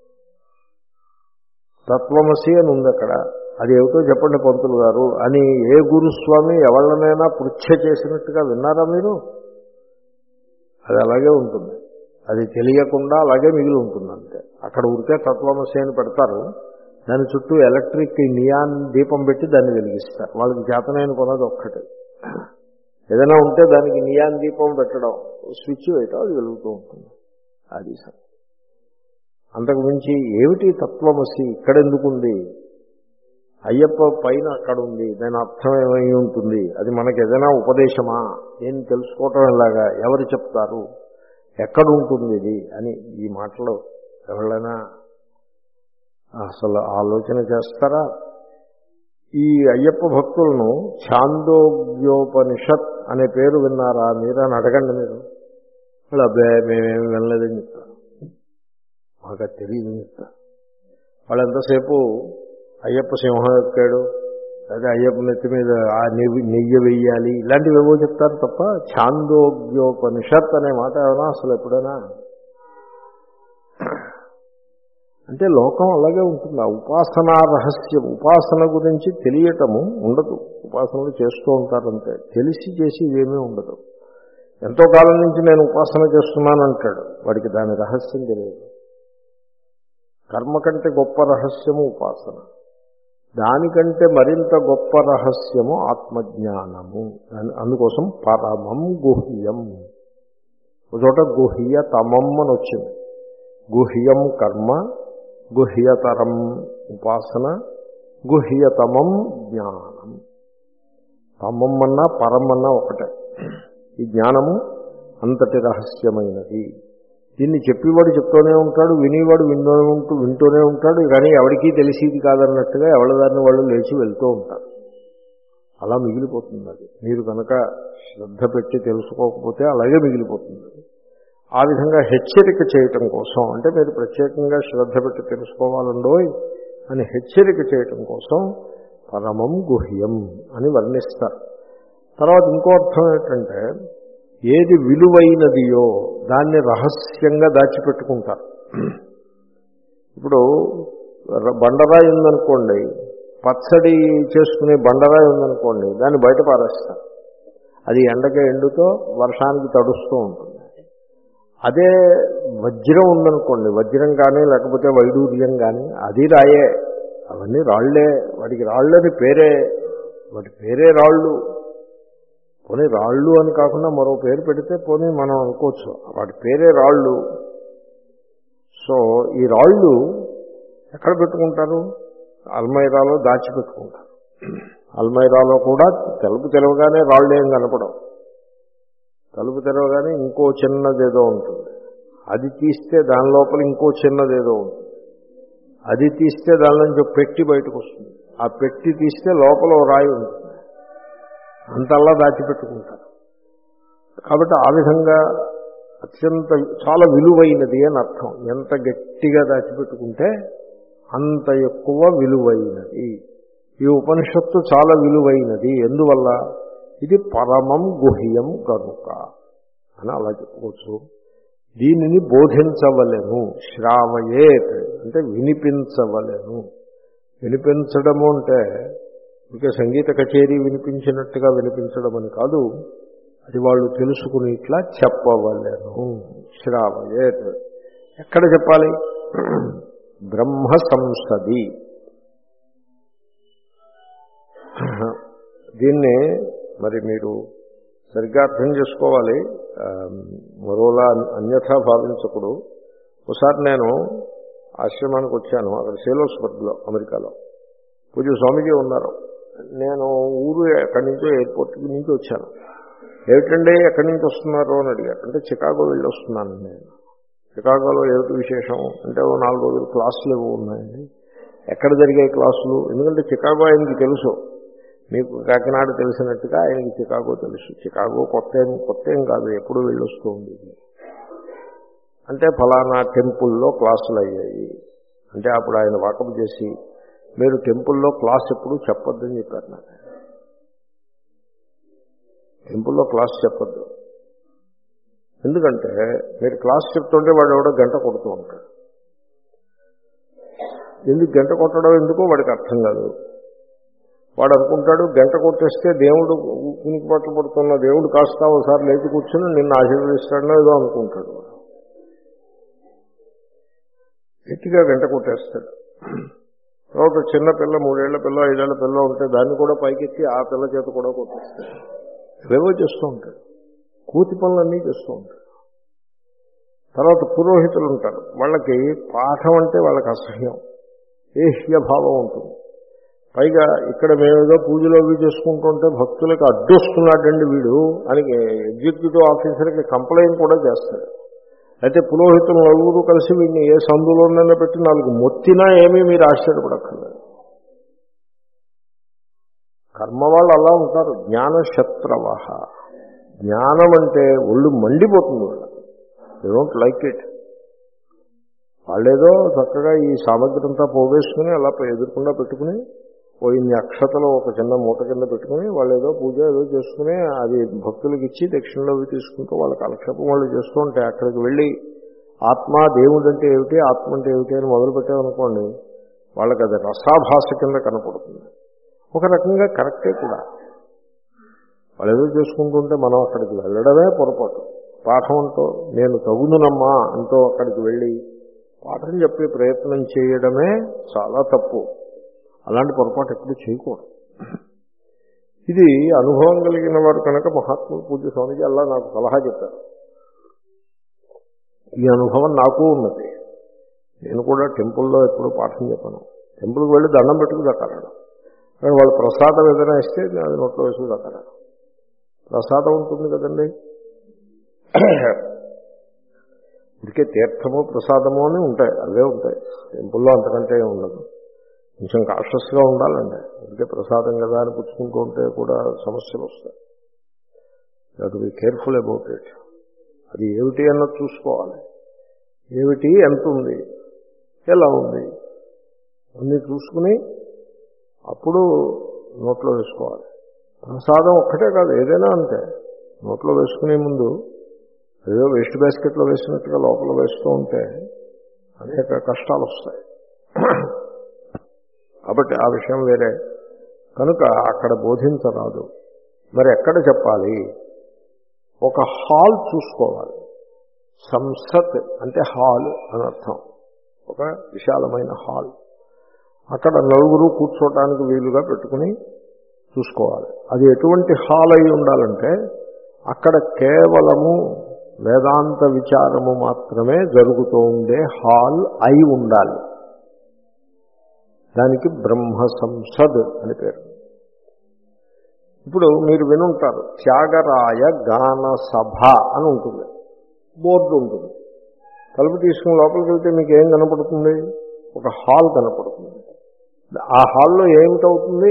తత్వమసి అని ఉంది అక్కడ, అది ఏమిటో చెప్పండి పంతులు గారు అని ఏ గురుస్వామి ఎవరినైనా పృచ్ఛ చేసినట్టుగా విన్నారా మీరు? అది అలాగే ఉంటుంది, అది తెలియకుండా అలాగే మిగిలి ఉంటుంది అంతే. అక్కడ ఊరికే తత్వమసి అని పెడతారు, దాని చుట్టూ ఎలక్ట్రిక్ నియాన్ దీపం పెట్టి దాన్ని వెలిగిస్తారు. వాళ్ళకి చేతనైన కొనది ఒక్కటే. ఏదైనా ఉంటే దానికి నియాన్ దీపం పెట్టడం, స్విచ్ వేయటం, అది వెలుగుతూ ఉంటుంది. అది సార్. అంతకు మించి ఏమిటి తత్వమసి ఇక్కడెందుకుంది? అయ్యప్ప పైన అక్కడ ఉంది, దాని అర్థం ఏమై ఉంటుంది? అది మనకి ఏదైనా ఉపదేశమా? నేను తెలుసుకోవటం ఎలాగా? ఎవరు చెప్తారు? ఎక్కడుంటుంది ఇది అని ఈ మాటలు ఎవరైనా అసలు ఆలోచన చేస్తారా? ఈ అయ్యప్ప భక్తులను ఛాందోగ్యోపనిషత్ అనే పేరు విన్నారా మీరు అని అడగండి. మీరు వాళ్ళు అబ్బాయి మేమేమి వినలేదని చెప్తారు, మాకు తెలియదని చెప్తారు. వాళ్ళు ఎంతసేపు అయ్యప్ప సింహం ఎక్కాడు, అదే అయ్యప్ప నెత్తి మీద ఆ నెయ్యి నెయ్యి వెయ్యాలి, ఇలాంటివి ఏవో చెప్తారు తప్ప ఛాందోగ్యోపనిషత్ అనే మాట ఏమైనా అసలు ఎప్పుడైనా అంటే లోకం అలాగే ఉంటుంది. ఆ ఉపాసనా రహస్యం, ఉపాసన గురించి తెలియటము ఉండదు. ఉపాసనలు చేస్తూ ఉంటారంతే, తెలిసి చేసి ఏమీ ఉండదు. ఎంతో కాలం నుంచి నేను ఉపాసన చేస్తున్నానంటాడు, వాడికి దాని రహస్యం తెలియదు. కర్మ కంటే గొప్ప రహస్యము ఉపాసన, దానికంటే మరింత గొప్ప రహస్యము ఆత్మజ్ఞానము. అందుకోసం పరమం గుహ్యం, ఒక చోట గుహ్యతమం అని వచ్చింది. గుహ్యం కర్మ, గుహ్యతరం ఉపాసన, గుహ్యతమం జ్ఞానం. తమం అన్నా పరం అన్నా ఒకటే. ఈ జ్ఞానము అంతటి రహస్యమైనది. దీన్ని చెప్పేవాడు చెప్తూనే ఉంటాడు, వినేవాడు వింటూనే ఉంటూ వింటూనే ఉంటాడు. కానీ ఎవరికీ తెలిసేది కాదన్నట్టుగా ఎవరిదారిని వాళ్ళు లేచి వెళ్తూ ఉంటారు. అలా మిగిలిపోతుంది అది. మీరు కనుక శ్రద్ధ పెట్టి తెలుసుకోకపోతే అలాగే మిగిలిపోతుంది. ఆ విధంగా హెచ్చరిక చేయటం కోసం, అంటే మీరు ప్రత్యేకంగా శ్రద్ధ పెట్టి తెలుసుకోవాలండోయ్ అని హెచ్చరిక చేయటం కోసం పరమం గుహ్యం అని వర్ణిస్తారు. తర్వాత ఇంకో అర్థం ఏంటంటే, ఏది విలువైనదియో దాన్ని రహస్యంగా దాచిపెట్టుకుంటారు. ఇప్పుడు బండరాయి ఉందనుకోండి, పచ్చడి చేసుకునే బండరాయి ఉందనుకోండి, దాన్ని బయట పారేస్తారు. అది ఎండకే ఎండుతో వర్షానికి తడుస్తూ ఉంటుంది. అదే వజ్రం ఉందనుకోండి, వజ్రం కానీ లేకపోతే వైడూర్యం కానీ, అది రాయే, అవన్నీ రాళ్లే. వాటికి రాళ్ళని పేరే, వాటి పేరే రాళ్ళు. పోనీ రాళ్ళు అని కాకుండా మరో పేరు పెడితే పోనీ మనం అనుకోవచ్చు, వాటి పేరే రాళ్ళు. సో ఈ రాళ్ళు ఎక్కడ పెట్టుకుంటారు? అల్మైరాలో దాచిపెట్టుకుంటారు. అల్మైరాలో కూడా తలుపు తెరవగానే రాళ్ళు ఏం కనపడవు. తలుపు తెరవగానే ఇంకో చిన్నదేదో ఉంటుంది, అది తీస్తే దాని లోపల ఇంకో చిన్నదేదో ఉంటుంది, అది తీస్తే దాని నుంచి పెట్టి బయటకు వస్తుంది, ఆ పెట్టి తీస్తే లోపల ఓ రాయి ఉంటుంది. అంతల్లా దాచిపెట్టుకుంటారు. కాబట్టి ఆ విధంగా అత్యంత చాలా విలువైనది అని అర్థం. ఎంత గట్టిగా దాచిపెట్టుకుంటే అంత ఎక్కువ విలువైనది. ఈ ఉపనిషత్తు చాలా విలువైనది. ఎందువల్ల? ఇది పరమం గుహ్యం కనుక అని అలా చెప్పుకోవచ్చు. దీనిని బోధించవలెను, శ్రావయేత్ అంటే వినిపించవలెను. వినిపించడము అంటే ఇంకా సంగీత కచేరీ వినిపించినట్టుగా వినిపించడం అని కాదు, అది వాళ్ళు తెలుసుకుని ఇట్లా చెప్పవలెను. శ్రావయేత్ ఎక్కడ చెప్పాలి? బ్రహ్మ సంసది. దీన్ని మరి మీరు సరిగ్గా అర్థం చేసుకోవాలి, మరోలా అన్యథా భావించకూడదు. ఒకసారి నేను ఆశ్రమానికి వచ్చాను, అక్కడ సేలోస్బర్గ్లో అమెరికాలో. పూజ స్వామిజీ ఉన్నారు. నేను ఊరు ఎక్కడి నుంచో ఎయిర్పోర్ట్ నుంచి వచ్చాను. ఏమిటండి ఎక్కడి నుంచి వస్తున్నారు అని అడిగారు. అంటే చికాగో వెళ్ళి వస్తున్నాను నేను. చికాగోలో ఏమిటి విశేషం అంటే, ఓ నాలుగు రోజులు క్లాసులు ఏవో ఉన్నాయండి. ఎక్కడ జరిగాయి క్లాసులు? ఎందుకంటే చికాగో ఆయనకి తెలుసు, మీకు కాకినాడ తెలిసినట్టుగా ఆయనకి చికాగో తెలుసు. చికాగో కొత్త ఏం కొత్త ఏం కాదు, ఎప్పుడు వెళ్ళొస్తూ ఉండేది. అంటే ఫలానా టెంపుల్లో క్లాసులు అయ్యాయి అంటే అప్పుడు ఆయన వాకప్ చేసి, మీరు టెంపుల్లో క్లాస్ ఎప్పుడు చెప్పొద్దని చెప్పారు నాకు. టెంపుల్లో క్లాస్ చెప్పొద్దు, ఎందుకంటే మీరు క్లాస్ చెప్తుంటే వాడు ఎవడో గంట కొడుతూ ఉంటాడు. ఎందుకు గంట కొట్టడం ఎందుకో వాడికి అర్థం కాదు. వాడు అనుకుంటాడు గంట కొట్టేస్తే దేవుడు కునికి పట్ల పడుతున్న దేవుడు కాస్త ఒకసారి లేచి కూర్చొని నిన్ను ఆశీర్వదిస్తాడో ఏదో అనుకుంటాడు. గట్టిగా గంట కొట్టేస్తాడు. తర్వాత చిన్న పిల్ల, మూడేళ్ల పిల్ల, ఐదేళ్ల పిల్ల ఉంటే దాన్ని కూడా పైకెత్తి ఆ పిల్ల చేత కూడా కొట్టేస్తాడు. ఏవో చేస్తూ ఉంటాడు, కూతి పనులన్నీ చేస్తూ ఉంటాడు. తర్వాత పురోహితులు ఉంటారు, వాళ్ళకి పాఠం అంటే వాళ్ళకి అసహ్యం, ఏహ్యభావం ఉంటుంది. పైగా ఇక్కడ మేమేదో పూజలు అవి చేసుకుంటుంటే భక్తులకు అడ్డొస్తున్నాడండి వీడు అని ఎగ్జిక్యూటివ్ ఆఫీసర్కి కంప్లైంట్ కూడా చేస్తాడు. అయితే పురోహితులు నలుగురు కలిసి వీడిని ఏ సందులోనైనా పెట్టి నాలుగు మొత్తినా ఏమీ మీరు ఆశ్చర్యపడక్కర్లేదు. కర్మ వాళ్ళు అలా ఉంటారు. జ్ఞానశత్రవ. జ్ఞానం అంటే ఒళ్ళు మండిపోతుంది. వాళ్ళు దే డోంట్ లైక్ ఇట్. వాళ్ళేదో చక్కగా ఈ సామగ్రి అంతా పోగేసుకుని అలా ఎదుర్కొండా పెట్టుకుని పోయిన్ని అక్షతలు ఒక చిన్న మూట కింద పెట్టుకుని వాళ్ళు ఏదో పూజ ఏదో చేసుకుని అది భక్తులకు ఇచ్చి దక్షిణలో తీసుకుంటూ వాళ్ళ కాలక్షేపం వాళ్ళు చేస్తూ ఉంటే అక్కడికి వెళ్ళి ఆత్మ దేవుడు అంటే ఏమిటి, ఆత్మ అంటే ఏమిటి అని మొదలు పెట్టామనుకోండి, వాళ్ళకి అది రసాభాస కింద కనపడుతుంది. ఒక రకంగా కరెక్టే కూడా. వాళ్ళు ఏదో చేసుకుంటుంటే మనం అక్కడికి వెళ్ళడమే పొరపాటు. పాఠం అంటూ నేను తగునునమ్మా అంటూ అక్కడికి వెళ్ళి పాఠం చెప్పే ప్రయత్నం చేయడమే చాలా తప్పు. అలాంటి పొరపాటు ఎప్పుడు చేయకూడదు. ఇది అనుభవం కలిగిన వారు కనుక మహాత్ములు పూజ్య స్వామిజీ అలా నాకు సలహా చెప్పారు. ఈ అనుభవం నాకు ఉన్నది. నేను కూడా టెంపుల్లో ఎప్పుడు పాఠం చెప్పాను. టెంపుల్కి వెళ్ళి దండం పెట్టుకు దక్కరాడు. కానీ వాళ్ళు ప్రసాదం ఏదైనా ఇస్తే అది నోట్లో వేసుకు దక్కరాడు. ప్రసాదం ఉంటుంది కదండి, ఇదికే తీర్థము ప్రసాదము అని ఉంటాయి, అవే ఉంటాయి. టెంపుల్లో అంతకంటే ఉండదు. కొంచెం కాషస్గా ఉండాలండి. ఇదికే ప్రసాదం కదా అని పుచ్చుకుంటూ ఉంటే కూడా సమస్యలు వస్తాయి. That be careful about it. అది ఏమిటి అన్నది చూసుకోవాలి. ఏమిటి, ఎంత ఉంది, ఎలా ఉంది అన్నీ చూసుకుని అప్పుడు నోట్లో వేసుకోవాలి. ప్రసాదం ఒక్కటే కాదు, ఏదైనా అంతే. నోట్లో వేసుకునే ముందు ఏదో వేస్ట్ బాస్కెట్లో వేసినట్టుగా లోపల వేస్తూ ఉంటే అనేక కష్టాలు వస్తాయి. కాబట్టి ఆ విషయం వేరే కనుక అక్కడ బోధించరాదు. మరి ఎక్కడ చెప్పాలి? ఒక హాల్ చూసుకోవాలి. సంసత్ అంటే హాల్ అని అర్థం. ఒక విశాలమైన హాల్. అక్కడ నలుగురు కూర్చోటానికి వీలుగా పెట్టుకుని చూసుకోవాలి. అది ఎటువంటి హాల్ అయి ఉండాలంటే అక్కడ కేవలము వేదాంత విచారము మాత్రమే జరుగుతూ ఉండే హాల్ అయి ఉండాలి. దానికి బ్రహ్మ సంసద్ అని పేరు. ఇప్పుడు మీరు వినుంటారు, త్యాగరాయ గాన సభ అని ఉంటుంది, బోర్డు ఉంటుంది. తలుపు తీసుకుని లోపలికి వెళ్తే మీకు ఏం కనపడుతుంది? ఒక హాల్ కనపడుతుంది. ఆ హాల్లో ఏమిటవుతుంది?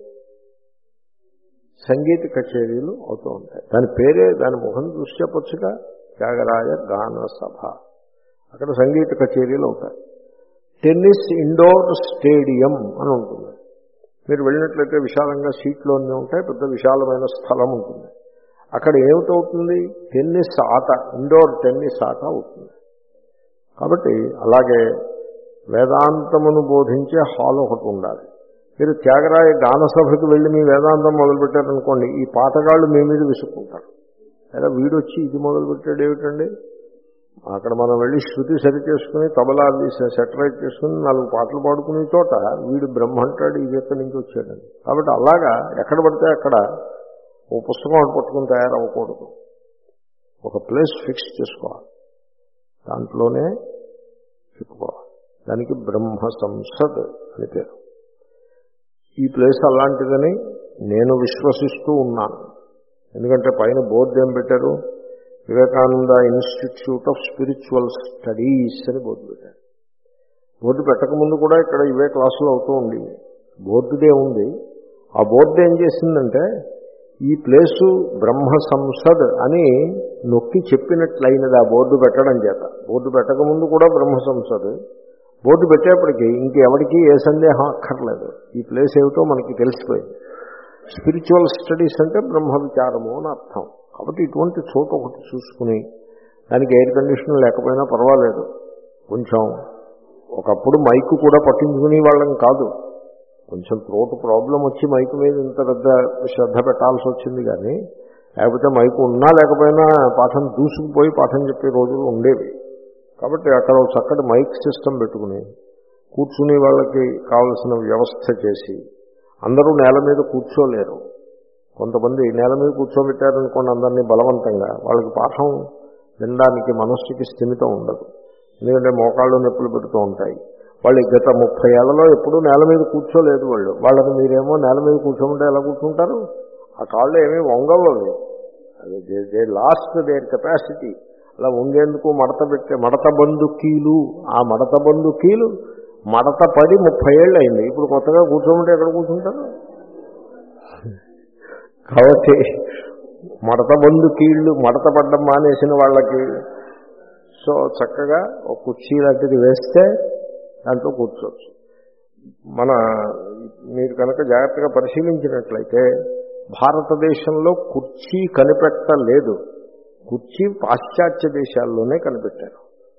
సంగీత కచేరీలు అవుతూ ఉంటాయి. దాని పేరే, దాని ముఖం చూసి చెప్పొచ్చుగా, త్యాగరాయ గాన సభ. అక్కడ సంగీత కచేరీలు అవుతాయి. టెన్నిస్ ఇండోర్ స్టేడియం అని ఉంటుంది. మీరు వెళ్ళినట్లయితే విశాలంగా సీట్లు అన్నీ ఉంటాయి, పెద్ద విశాలమైన స్థలం ఉంటుంది. అక్కడ ఏమిటవుతుంది? టెన్నిస్ ఆట, ఇండోర్ టెన్నిస్ ఆట అవుతుంది. కాబట్టి అలాగే వేదాంతమును బోధించే హాల్ ఒకటి ఉండాలి. మీరు త్యాగరాయ గాన సభకి వెళ్ళి మీ వేదాంతం మొదలుపెట్టారనుకోండి, ఈ పాటగాళ్ళు మీ మీద విసుక్కుంటారు. లేదా వీడొచ్చి ఇది మొదలుపెట్టాడు ఏమిటండి, అక్కడ మనం వెళ్ళి శృతి సరి చేసుకుని తబలా సెటరైట్ చేసుకుని నాలుగు పాటలు పాడుకునే చోట వీడు బ్రహ్మ అంటాడు, ఇది ఎక్కడి నుంచి వచ్చాడని. కాబట్టి అలాగా ఎక్కడ పడితే అక్కడ ఓ పుస్తకం ఒకటి పట్టుకుని తయారవ్వకూడదు. ఒక ప్లేస్ ఫిక్స్ చేసుకోవాలి, దాంట్లోనే చెప్పుకోవాలి. దానికి బ్రహ్మ సంసద్ అని పేరు. ఈ ప్లేస్ అలాంటిదని నేను విశ్వసిస్తూ ఉన్నాను. ఎందుకంటే పైన బోర్డు ఏం పెట్టారు? Vivekananda institute of spiritual studies అని బోర్డు పెట్టారు. బోర్డు పెట్టకముందు కూడా ఇక్కడ ఇవే క్లాసులు అవుతూ ఉండేవి. బోర్డుదే ఉంది. ఆ బోర్డు ఏం చేసిందంటే ఈ ప్లేసు బ్రహ్మ సంసద్ అని నొక్కి చెప్పినట్లయినది ఆ బోర్డు పెట్టడం చేత. బోర్డు పెట్టకముందు కూడా బ్రహ్మ సంసద్, బోర్డు పెట్టేప్పటికీ ఇంకెవరికి ఏ సందేహం అక్కర్లేదు. ఈ ప్లేస్ ఏమిటో మనకి తెలిసిపోయింది. స్పిరిచువల్ స్టడీస్ అంటే బ్రహ్మ విచారము అని అర్థం. కాబట్టి ఇటువంటి చోటు ఒకటి చూసుకుని, దానికి ఎయిర్ కండిషన్ లేకపోయినా పర్వాలేదు, కొంచెం ఒకప్పుడు మైకు కూడా పట్టించుకునే వాళ్ళం కాదు, కొంచెం త్రోట్ ప్రాబ్లం వచ్చి మైకు మీద ఇంత పెద్ద శ్రద్ధ పెట్టాల్సి వచ్చింది. కానీ లేకపోతే మైకు ఉన్నా లేకపోయినా పాఠం దూసుకుపోయి పాఠం చెప్పే రోజులు ఉండేవి. కాబట్టి అక్కడ చక్కటి మైక్ సిస్టమ్ పెట్టుకుని కూర్చుని వాళ్ళకి కావలసిన వ్యవస్థ చేసి, అందరూ నేల మీద కూర్చోలేరు. కొంతమంది నేల మీద కూర్చోబెట్టారనుకోండి అందరినీ బలవంతంగా, వాళ్ళకి పాఠం వినడానికి మనస్సుకి స్థిమితం ఉండదు. ఎందుకంటే మోకాళ్ళు నొప్పులు పెడుతూ ఉంటాయి. వాళ్ళు గత ముప్పై ఏళ్లలో ఎప్పుడూ నేల మీద కూర్చోలేదు. వాళ్ళు వాళ్ళని మీరేమో నేల మీద కూర్చోమంటే ఎలా కూర్చుంటారు? ఆ కాళ్ళు ఏమీ వంగవు. అవి దే లాస్ట్ దేర్ కెపాసిటీ. అలా వంగేందుకు మడత పెట్టే మడత బందు కీలు, ఆ మడత బందు కీలు మడత పడి ముప్పై ఏళ్ళు అయింది. ఇప్పుడు కొత్తగా కూర్చోమంటే ఎక్కడ కూర్చుంటారు? కాబట్టి మడత బందు కీళ్ళు మడత పడ్డం మానేసిన వాళ్ళకి సో చక్కగా ఒక కుర్చీ లాంటిది వేస్తే దాంట్లో కూర్చోవచ్చు. మన మీరు కనుక జాగ్రత్తగా పరిశీలించినట్లయితే భారతదేశంలో కుర్చీ కనిపెట్టలేదు. కుర్చీ పాశ్చాత్య దేశాల్లోనే కనిపెట్టారు.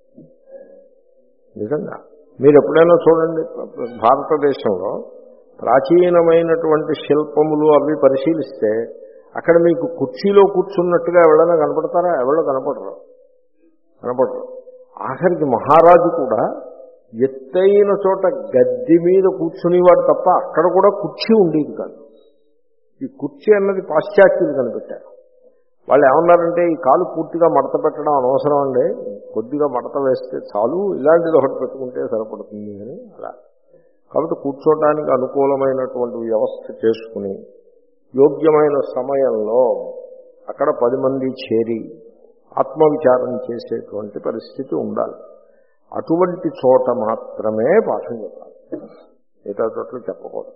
నిజంగా మీరు ఎప్పుడైనా చూడండి, భారతదేశంలో ప్రాచీనమైనటువంటి శిల్పములు అవి పరిశీలిస్తే అక్కడ మీకు కుర్చీలో కూర్చున్నట్టుగా ఎవరైనా కనపడతారా? ఎవరో కనపడరు కనపడరు ఆఖరికి మహారాజు కూడా ఎత్తైన చోట గద్దె మీద కూర్చునేవాడు తప్ప అక్కడ కూడా కుర్చీ ఉండేది కాదు. ఈ కుర్చీ అన్నది పాశ్చాత్యులు కనిపెట్టారు. వాళ్ళు ఏమన్నారంటే ఈ కాలు పూర్తిగా మడత పెట్టడం అనవసరం అండి, కొద్దిగా మడత వేస్తే చాలు, ఇలాంటిది ఒకటి పెట్టుకుంటే సరిపడుతుంది అని అలా. కాబట్టి కూర్చోటానికి అనుకూలమైనటువంటి వ్యవస్థ చేసుకుని యోగ్యమైన సమయంలో అక్కడ పది మంది చేరి ఆత్మవిచారం చేసేటువంటి పరిస్థితి ఉండాలి. అటువంటి చోట మాత్రమే పాఠం చెప్పాలి, మిగతా చోట్ల చెప్పకూడదు.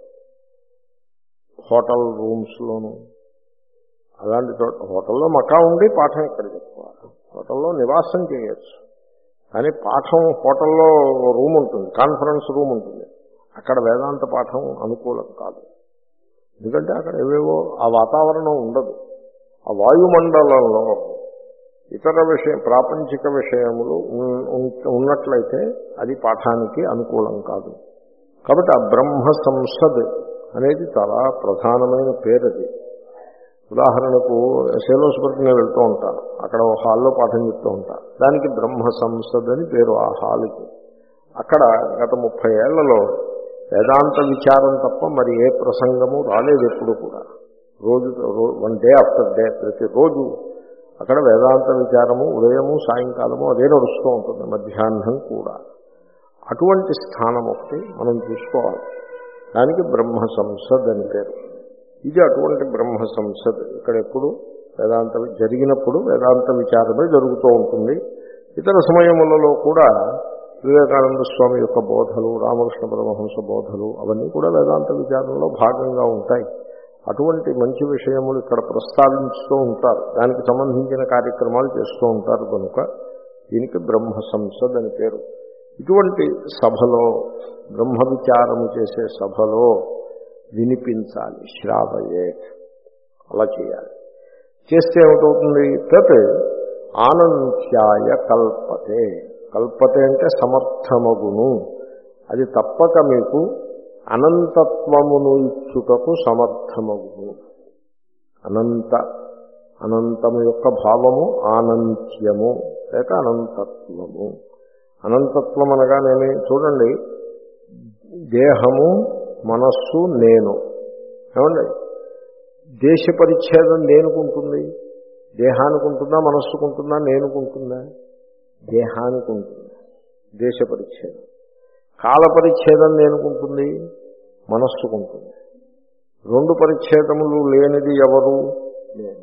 హోటల్ రూమ్స్లోనూ అలాంటి చోట, హోటల్లో మకా ఉండి పాఠం ఎక్కడ చెప్పుకోవాలి, హోటల్లో నివాసం చేయొచ్చు. కానీ పాఠం హోటల్లో రూమ్ ఉంటుంది, కాన్ఫరెన్స్ రూమ్ ఉంటుంది, అక్కడ వేదాంత పాఠం అనుకూలం కాదు. ఎందుకంటే అక్కడ ఏవేవో ఆ వాతావరణం ఉండదు. ఆ వాయుమండలంలో ఇతర విషయం ప్రాపంచిక విషయములు ఉన్నట్లయితే అది పాఠానికి అనుకూలం కాదు. కాబట్టి ఆ బ్రహ్మ సంసద్ అనేది చాలా ప్రధానమైన పేరు. అది ఉదాహరణకు శైలోస్పతికి నేను వెళ్తూ ఉంటాను, అక్కడ ఒక హాల్లో పాఠం చెప్తూ ఉంటాను, దానికి బ్రహ్మ సంసద్ అని పేరు ఆ హాల్కి. అక్కడ గత ముప్పై ఏళ్లలో వేదాంత విచారం తప్ప మరి ఏ ప్రసంగము రాలేదు ఎప్పుడు కూడా. రోజు వన్ డే ఆఫ్టర్ డే ప్రతిరోజు అక్కడ వేదాంత విచారము ఉదయము సాయంకాలము అదే నడుస్తూ ఉంటుంది, మధ్యాహ్నం కూడా. అటువంటి స్థానం ఒకటి మనం చూసుకోవాలి. దానికి బ్రహ్మ సంసద్ అని పేరు. ఇది అటువంటి బ్రహ్మ సంసద్. ఇక్కడ ఎప్పుడు వేదాంత జరిగినప్పుడు వేదాంత విచారమే జరుగుతూ ఉంటుంది. ఇతర సమయములలో కూడా వివేకానంద స్వామి యొక్క బోధలు, రామకృష్ణ పరమహంస బోధలు అవన్నీ కూడా వేదాంత విచారంలో భాగంగా ఉంటాయి. అటువంటి మంచి విషయములు ఇక్కడ ప్రస్తావించుతూ ఉంటారు, దానికి సంబంధించిన కార్యక్రమాలు చేస్తూ ఉంటారు. కనుక దీనికి బ్రహ్మ సంసద్ అని పేరు. ఇటువంటి సభలో, బ్రహ్మ విచారము చేసే సభలో వినిపించాలి, శ్రావయే, అలా చేయాలి. చేస్తే ఏమిటవుతుంది? తత్ ఆనంత్యాయ కల్పతే. కల్పతే అంటే సమర్థమగును, అది తప్పక మీకు అనంతత్వమును ఇచ్చుటకు సమర్థమగును. అనంత, అనంతము యొక్క భావము ఆనంత్యము లేక అనంతత్వము. అనంతత్వం అనగానేమి చూడండి, దేహము మనస్సు నేను. ఏమండి, దేశ పరిచ్ఛేదం దేనికుంటుంది? దేహానికి ఉంటుందా, మనస్సుకు ఉంటుందా, నేనుకుంటుందా? దేహానికి ఉంటుంది దేశ పరిచ్ఛేదం. కాల పరిచ్ఛేదం దేనికుంటుంది? మనస్సుకుంటుంది. రెండు పరిచ్ఛేదములు లేనిది ఎవరు? నేను.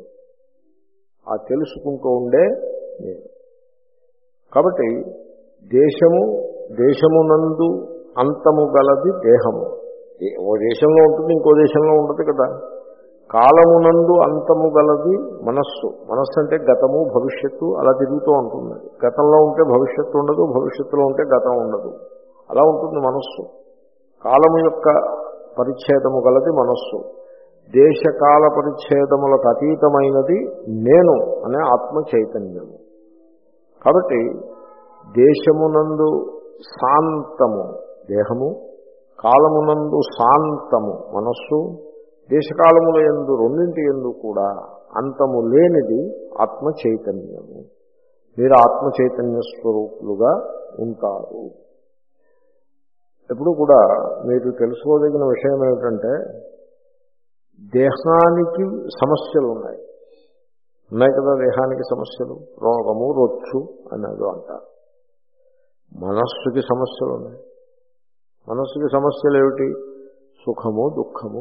ఆ తెలుసుకుంటూ ఉండే నేను. కాబట్టి దేశము, దేశమునందు అంతము గలది దేహము. ఓ దేశంలో ఉంటుంది, ఇంకో దేశంలో ఉండదు కదా. కాలమునందు అంతము గలది మనస్సు. మనస్సు అంటే గతము భవిష్యత్తు అలా తిరుగుతూ ఉంటుంది. గతంలో ఉంటే భవిష్యత్తు ఉండదు, భవిష్యత్తులో ఉంటే గతం ఉండదు, అలా ఉంటుంది మనస్సు. కాలము యొక్క పరిచ్ఛేదము గలది మనస్సు. దేశకాల పరిచ్ఛేదములకు అతీతమైనది నేను అనే ఆత్మ చైతన్యము. కాబట్టి దేశమునందు శాంతము దేహము, కాలమునందు శాంతము మనస్సు, దేశకాలముల యందు రెండింటి యందు కూడా అంతము లేనిది ఆత్మ చైతన్యము. మీరు ఆత్మ చైతన్య స్వరూపులుగా ఉంటారు. ఎప్పుడు కూడా మీరు తెలుసుకోదగిన విషయం ఏమిటంటే, దేహానికి సమస్యలు ఉన్నాయి ఉన్నాయి కదా. దేహానికి సమస్యలు, రోగము రొచ్చు అనేది అంటారు. మనస్సుకి సమస్యలు ఉన్నాయి. మనస్సుకి సమస్యలు ఏమిటి? సుఖము, దుఃఖము,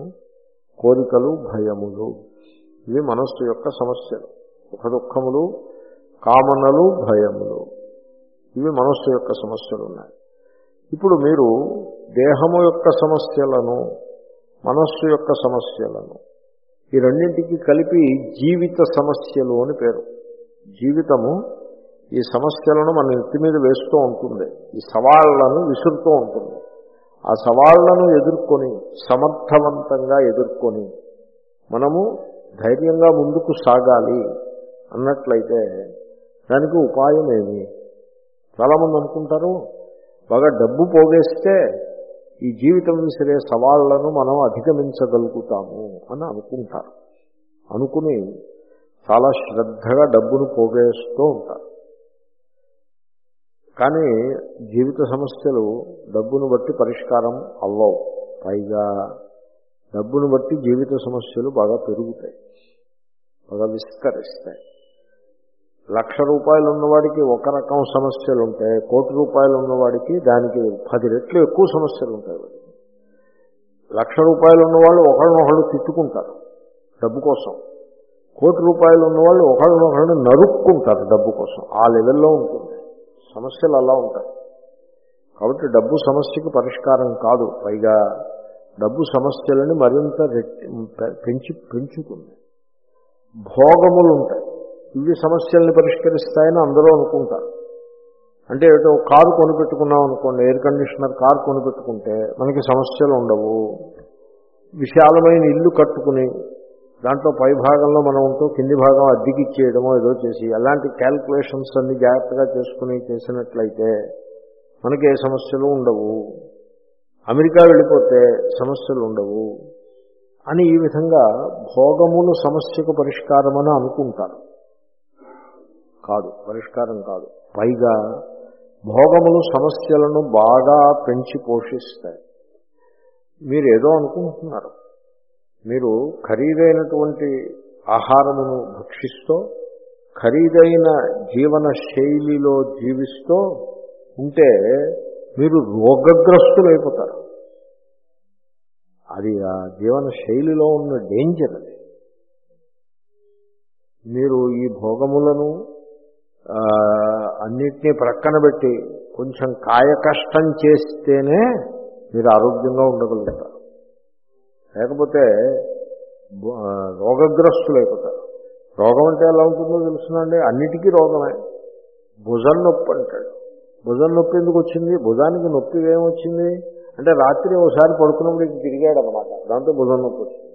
కోరికలు, భయములు. ఇవి మనస్సు యొక్క సమస్యలు. సుఖ దుఃఖములు, కామనలు, భయములు, ఇవి మనస్సు యొక్క సమస్యలు ఉన్నాయి. ఇప్పుడు మీరు దేహము యొక్క సమస్యలను, మనస్సు యొక్క సమస్యలను ఈ రెండింటికి కలిపి జీవిత సమస్యలు అని పేరు. జీవితము ఈ సమస్యలను మన నెత్తి మీద వేస్తూ ఉంటుంది, ఈ సవాళ్లను విసురుతూ ఉంటుంది. ఆ సవాళ్లను ఎదుర్కొని సమర్థవంతంగా ఎదుర్కొని మనము ధైర్యంగా ముందుకు సాగాలి అన్నట్లయితే దానికి ఉపాయం ఏమి? చాలామంది అనుకుంటారు బాగా డబ్బు పోగేస్తే ఈ జీవితం విసిరే సవాళ్లను మనం అధిగమించగలుగుతాము అని అనుకుంటారు. అనుకుని చాలా శ్రద్ధగా డబ్బును పోగేస్తూ ఉంటారు. కానీ జీవిత సమస్యలు డబ్బును బట్టి పరిష్కారం అవ్వవు. పైగా డబ్బును బట్టి జీవిత సమస్యలు బాగా పెరుగుతాయి, బాగా విస్తరిస్తాయి. లక్ష రూపాయలు ఉన్నవాడికి ఒక రకం సమస్యలు ఉంటాయి, కోటి రూపాయలు ఉన్నవాడికి దానికి పది రెట్లు ఎక్కువ సమస్యలు ఉంటాయి. లక్ష రూపాయలు ఉన్నవాళ్ళు ఒకళ్ళనొకళ్ళు తిట్టుకుంటారు డబ్బు కోసం, కోటి రూపాయలు ఉన్నవాళ్ళు ఒకళ్ళనొకళ్ళు నరుక్కుంటారు డబ్బు కోసం. ఆ లెవెల్లో ఉంటుంది సమస్యలు, అలా ఉంటాయి. కాబట్టి డబ్బు సమస్యకి పరిష్కారం కాదు, పైగా డబ్బు సమస్యలని మరింత రెట్టి పెంచి పెంచుతుంది. భోగములు ఉంటాయి, ఇవి సమస్యల్ని పరిష్కరిస్తాయని అందరూ అనుకుంటారు. అంటే ఏటో కారు కొనిపెట్టుకున్నాం అనుకోండి, ఎయిర్ కండిషనర్ కారు కొనిపెట్టుకుంటే మనకి సమస్యలు ఉండవు. విశాలమైన ఇల్లు కట్టుకుని దాంట్లో పై భాగంలో మనం ఉంటూ కింది భాగం అద్దెకి ఇచ్చేయడమో ఏదో చేసి అలాంటి క్యాల్కులేషన్స్ అన్ని జాగ్రత్తగా చేసుకుని చేసినట్లయితే మనకి ఏ సమస్యలు ఉండవు. అమెరికా వెళ్ళిపోతే సమస్యలు ఉండవు అని ఈ విధంగా భోగములు సమస్యకు పరిష్కారం అని అనుకుంటారు. కాదు, పరిష్కారం కాదు. పైగా భోగములు సమస్యలను బాగా పెంచి పోషిస్తాయి. మీరు ఏదో అనుకుంటున్నారు, మీరు ఖరీదైనటువంటి ఆహారమును భక్షిస్తూ ఖరీదైన జీవన శైలిలో జీవిస్తూ ఉంటే మీరు రోగగ్రస్తులైపోతారు. అది ఆ జీవన శైలిలో ఉన్న డేంజర్. అది మీరు ఈ భోగములను అన్నిటినీ ప్రక్కన పెట్టి కొంచెం కాయ కష్టం చేస్తేనే మీరు ఆరోగ్యంగా ఉండగలుగుతారు. లేకపోతే రోగగ్రస్తులైపోతారు. రోగం అంటే ఎలా ఉంటుందో తెలుసునండి, అన్నిటికీ రోగమే. భుజం నొప్పి అంటాడు. భుజం నొప్పి ఎందుకు వచ్చింది? భుజానికి నొప్పి ఏమొచ్చింది అంటే రాత్రి ఒకసారి పడుకున్నప్పుడు ఇటు తిరిగాడు అనమాట, దాంతో భుజం నొప్పి వచ్చింది.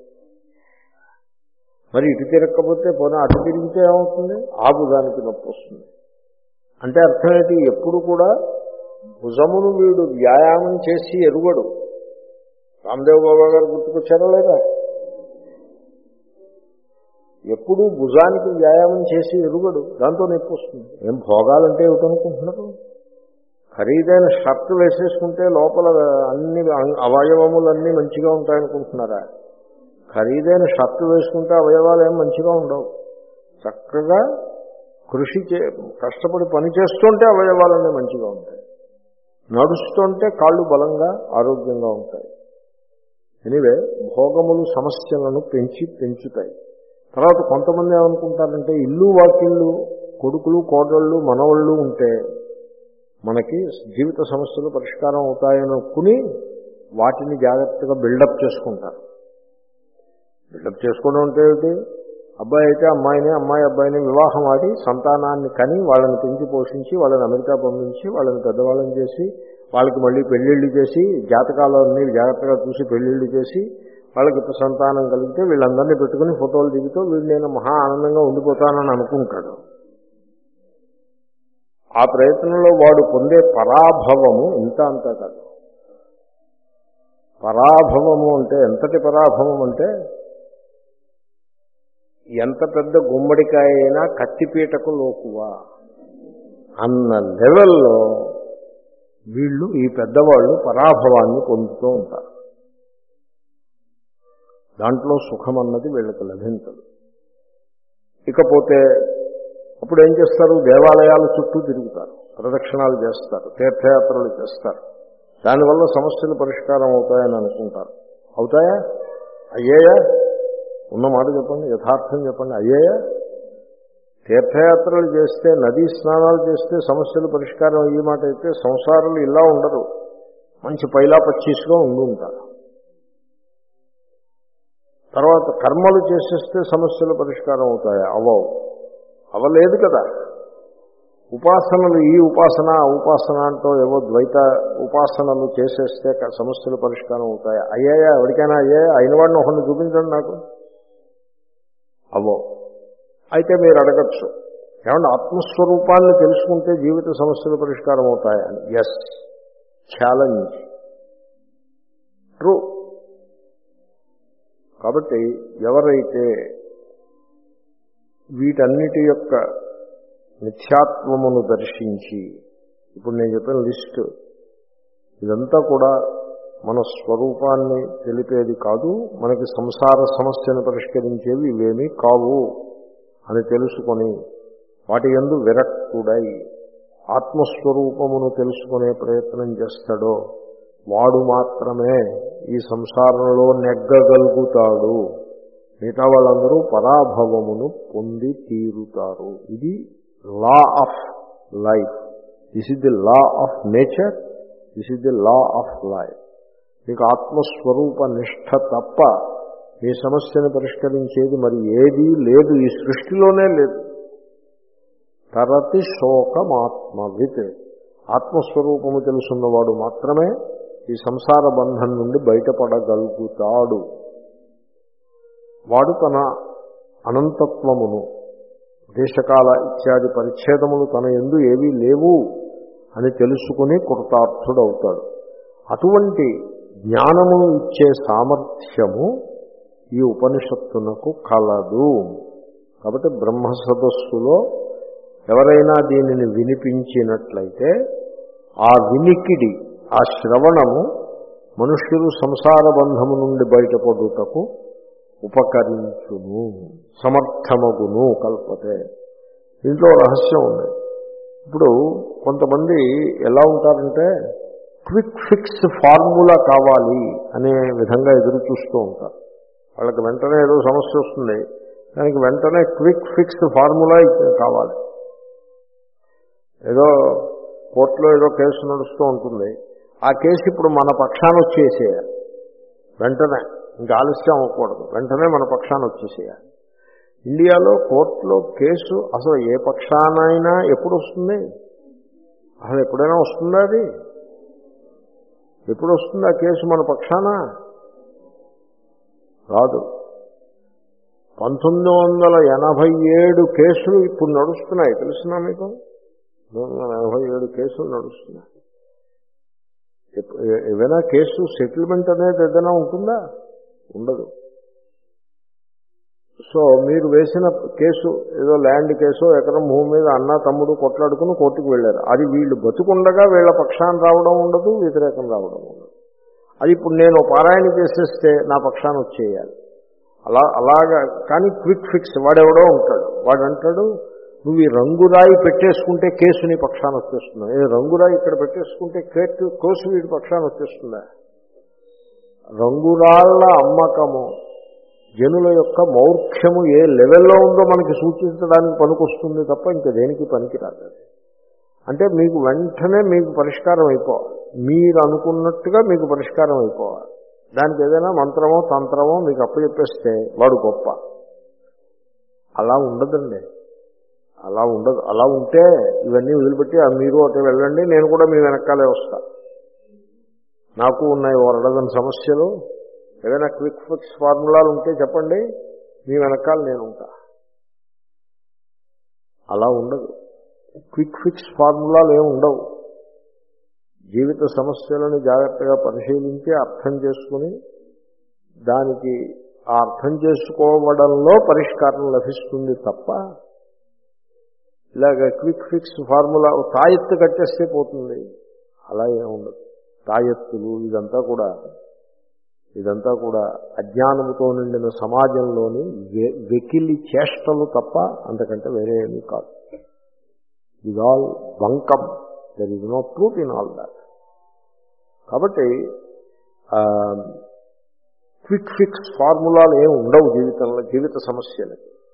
మరి ఇటు తిరగకపోతే పోనీ అటు తిరిగితే ఏమవుతుంది? ఆ భుజానికి నొప్పి వస్తుంది. అంటే అర్థం ఏంటి? ఎప్పుడు కూడా భుజమును వీడు వ్యాయామం చేసి ఎరుగడు. రామ్దేవ్ బాబా గారు గుర్తుకొచ్చారా లేదా? ఎప్పుడు భుజానికి వ్యాయామం చేసి ఎరుగడు, దాంతో నొప్పి వస్తుంది. ఏం భోగాలంటే ఏమిటనుకుంటున్నారు? ఖరీదైన షర్ట్ వేసేసుకుంటే లోపల అన్ని అవయవములన్నీ మంచిగా ఉంటాయనుకుంటున్నారా? ఖరీదైన షర్ట్ వేసుకుంటే అవయవాలు ఏం మంచిగా ఉండవు. చక్కగా కృషి చే కష్టపడి పని చేస్తుంటే అవయవాలన్నీ మంచిగా ఉంటాయి. నడుస్తుంటే కాళ్ళు బలంగా ఆరోగ్యంగా ఉంటాయి. ఎనివే, భోగములు సమస్యలను పెంచి పెంచుతాయి. తర్వాత కొంతమంది ఏమనుకుంటారంటే ఇల్లు వాకిళ్ళు కొడుకులు కోడళ్ళు మనవళ్ళు ఉంటే మనకి జీవిత సమస్యలు పరిష్కారం అవుతాయని అనుకుని వాటిని జాగ్రత్తగా బిల్డప్ చేసుకుంటారు. బిల్డప్ చేసుకోవడం అంటే ఏమిటి? అబ్బాయి అయితే అమ్మాయిని, అమ్మాయి అబ్బాయిని వివాహం ఆడి సంతానాన్ని కని వాళ్ళని పెంచి పోషించి వాళ్ళని అమెరికా పంపించి వాళ్ళని పెద్దవాళ్ళని చేసి వాళ్ళకి మళ్ళీ పెళ్ళిళ్ళు చేసి జాతకాలన్నీ జాగ్రత్తగా చూసి పెళ్ళిళ్ళు చేసి వాళ్ళకి ఇప్పుడు సంతానం కలిగితే వీళ్ళందరినీ పెట్టుకుని ఫోటోలు దిగుతూ వీళ్ళు నేను మహా ఆనందంగా ఉండిపోతానని అనుకుంటాడు. ఆ ప్రయత్నంలో వాడు పొందే పరాభవము ఇంత అంతా కాదు. పరాభవము అంటే ఎంతటి పరాభవం అంటే ఎంత పెద్ద గుమ్మడికాయ అయినా కత్తిపీటకు లోకువా అన్న లెవెల్లో వీళ్ళు ఈ పెద్దవాళ్ళు పరాభవాన్ని పొందుతూ ఉంటారు. దాంట్లో సుఖం అన్నది వీళ్ళకి లభించదు. ఇకపోతే అప్పుడు ఏం చేస్తారు? దేవాలయాల చుట్టూ తిరుగుతారు, ప్రదక్షిణాలు చేస్తారు, తీర్థయాత్రలు చేస్తారు. దానివల్ల సమస్యలు పరిష్కారం అవుతాయని అనుకుంటారు. అవుతాయా? అయ్యాయా? ఉన్న మాట చెప్పండి, యథార్థం చెప్పండి. అయ్యాయా? తీర్థయాత్రలు చేస్తే, నదీ స్నానాలు చేస్తే సమస్యలు పరిష్కారం అయ్యే మాట అయితే సంసారాలు ఇలా ఉండరు, మంచి పైలా పచ్చీసుగా ఉండి ఉంటారు. తర్వాత కర్మలు చేసేస్తే సమస్యలు పరిష్కారం అవుతాయి, అవవు, అవలేదు కదా. ఉపాసనలు, ఈ ఉపాసన ఆ ఉపాసన అంటూ ఏవో ద్వైత ఉపాసనలు చేసేస్తే సమస్యలు పరిష్కారం అవుతాయి. అయ్యాయా? ఎవరికైనా అయ్యాయా? అయిన వాడిని ఒకరిని చూపించండి నాకు. అవో. అయితే మీరు అడగచ్చు, ఏమంటే ఆత్మస్వరూపాన్ని తెలుసుకుంటే జీవిత సమస్యలు పరిష్కారం అవుతాయని. Yes, challenge, true. కాబట్టి ఎవరైతే వీటన్నిటి యొక్క మిథ్యాత్వమును దర్శించి, ఇప్పుడు నేను చెప్పిన లిస్టు ఇదంతా కూడా మన స్వరూపాన్ని తెలిపేది కాదు, మనకి సంసార సమస్యను పరిష్కరించేవి ఇవేమీ కావు అని తెలుసుకొని వాటి యందు విరక్తుడై ఆత్మస్వరూపమును తెలుసుకునే ప్రయత్నం చేస్తాడో వాడు మాత్రమే ఈ సంసారంలో నెగ్గగలుగుతాడు. మిగతా వాళ్ళందరూ పరాభవమును పొంది తీరుతారు. ఇది law of life. This is the law of nature, this is the law of life. మీకు ఆత్మస్వరూప నిష్ఠ తప్ప మీ సమస్యను పరిష్కరించేది మరి ఏదీ లేదు, ఈ సృష్టిలోనే లేదు. తరతి శోకమాత్మవిత్. ఆత్మస్వరూపము తెలుసున్నవాడు మాత్రమే ఈ సంసార బంధం నుండి బయటపడగలుగుతాడు. వాడు తన అనంతత్వమును, దేశకాల ఇత్యాది పరిచ్ఛేదములు తన యందు ఏవీ లేవు అని తెలుసుకుని కృతార్థుడవుతాడు. అటువంటి జ్ఞానమును ఇచ్చే సామర్థ్యము ఈ ఉపనిషత్తునకు కలదు. కాబట్టి బ్రహ్మ సదస్సులో ఎవరైనా దీనిని వినిపించినట్లయితే ఆ వినికిడి, ఆ శ్రవణము మనుష్యులు సంసార బంధము నుండి బయటపడుటకు ఉపకరించును, సమర్థమగును కల్పతే. దీంట్లో రహస్యం ఉంది. ఇప్పుడు కొంతమంది ఎలా ఉంటారంటే క్విక్ ఫిక్స్ ఫార్ములా కావాలి అనే విధంగా ఎదురు చూస్తూ ఉంటారు. వాళ్ళకి వెంటనే ఏదో సమస్య వస్తుంది, దానికి వెంటనే క్విక్ ఫిక్స్ ఫార్ములా కావాలి. ఏదో కోర్టులో ఏదో కేసు నడుస్తూ ఉంటుంది, ఆ కేసు ఇప్పుడు మన పక్షాన వచ్చేసేయాలి వెంటనే, ఇంకా ఆలస్యం అవ్వకూడదు, వెంటనే మన పక్షాన వచ్చేసేయాలి. ఇండియాలో కోర్టులో కేసు అసలు ఏ పక్షానైనా ఎప్పుడు వస్తుంది? అసలు ఎప్పుడైనా వస్తుందా? అది ఎప్పుడు వస్తుంది ఆ కేసు మన పక్షాన? రాదు. పంతొమ్మిది వందల ఎనభై ఏడు కేసులు ఇప్పుడు నడుస్తున్నాయి, తెలుసునా మీకు? ఎనభై ఏడు కేసులు నడుస్తున్నాయి. ఏదైనా కేసు సెటిల్మెంట్ అనేది ఏదైనా ఉంటుందా? ఉండదు. సో మీరు వేసిన కేసు ఏదో ల్యాండ్ కేసు, ఎకరం భూమి మీద అన్న తమ్ముడు కొట్లాడుకుని కోర్టుకు వెళ్ళారు. అది వీళ్ళు బతుకుండగా వీళ్ళ పక్షాన్ని రావడం ఉండదు, వ్యతిరేకం రావడం ఉండదు. అది ఇప్పుడు నేను పారాయణ చేసేస్తే నా పక్షాన్ని వచ్చేయాలి. అలా అలాగా. కానీ క్విక్ ఫిక్స్ వాడెవడో ఉంటాడు, వాడు అంటాడు నువ్వు ఈ రంగురాయి పెట్టేసుకుంటే కేసు నీ పక్షాన్ని వచ్చేస్తుందా? ఏ రంగురాయి ఇక్కడ పెట్టేసుకుంటే కేసు కోసు వీడి పక్షాన్ని వచ్చేస్తుందా? రంగురాళ్ల అమ్మకము జనుల యొక్క మౌర్ఖ్యము ఏ లెవెల్లో ఉందో మనకి సూచించడానికి పనికొస్తుంది తప్ప ఇంకా దేనికి పనికిరాదు. అంటే మీకు వెంటనే మీకు పరిష్కారం అయిపోవాలి, మీరు అనుకున్నట్టుగా మీకు పరిష్కారం అయిపోవాలి. దానికి ఏదైనా మంత్రమో తంత్రమో మీకు అప్పచెప్పేస్తే వాడు గొప్ప. అలా ఉండదండి, అలా ఉండదు. అలా ఉంటే ఇవన్నీ వదిలిపెట్టి మీరు అటు వెళ్ళండి, నేను కూడా మీ వెనకాలే వస్తా, నాకు ఉన్నాయి ఓ అడగని సమస్యలు, ఏదైనా క్విక్ ఫిక్స్ ఫార్ములాలు ఉంటే చెప్పండి, మీ వెనకాల నేను ఉంటా. అలా ఉండదు. క్విక్ ఫిక్స్ ఫార్ములాలు ఏమి ఉండవు. జీవిత సమస్యలను జాగ్రత్తగా పరిశీలించి అర్థం చేసుకుని దానికి ఆ అర్థం చేసుకోవడంలో పరిష్కారం లభిస్తుంది తప్ప ఇలాగ క్విక్ ఫిక్స్ ఫార్ములా తాయెత్తు కట్టేస్తే పోతుంది అలా ఏమి ఉండదు. తాయెత్తులు ఇదంతా కూడా ఇదంతా కూడా అజ్ఞానముతో నిండిన సమాజంలోని వెకిలి చేష్టలు తప్ప అంతకంటే వేరే ఏమీ కాదు. ఇది all bunkum. There is no truth in all that. కాబట్టి క్విక్ ఫిక్స్ ఫార్ములాలు ఏమి ఉండవు జీవితంలో, జీవిత సమస్యలకి.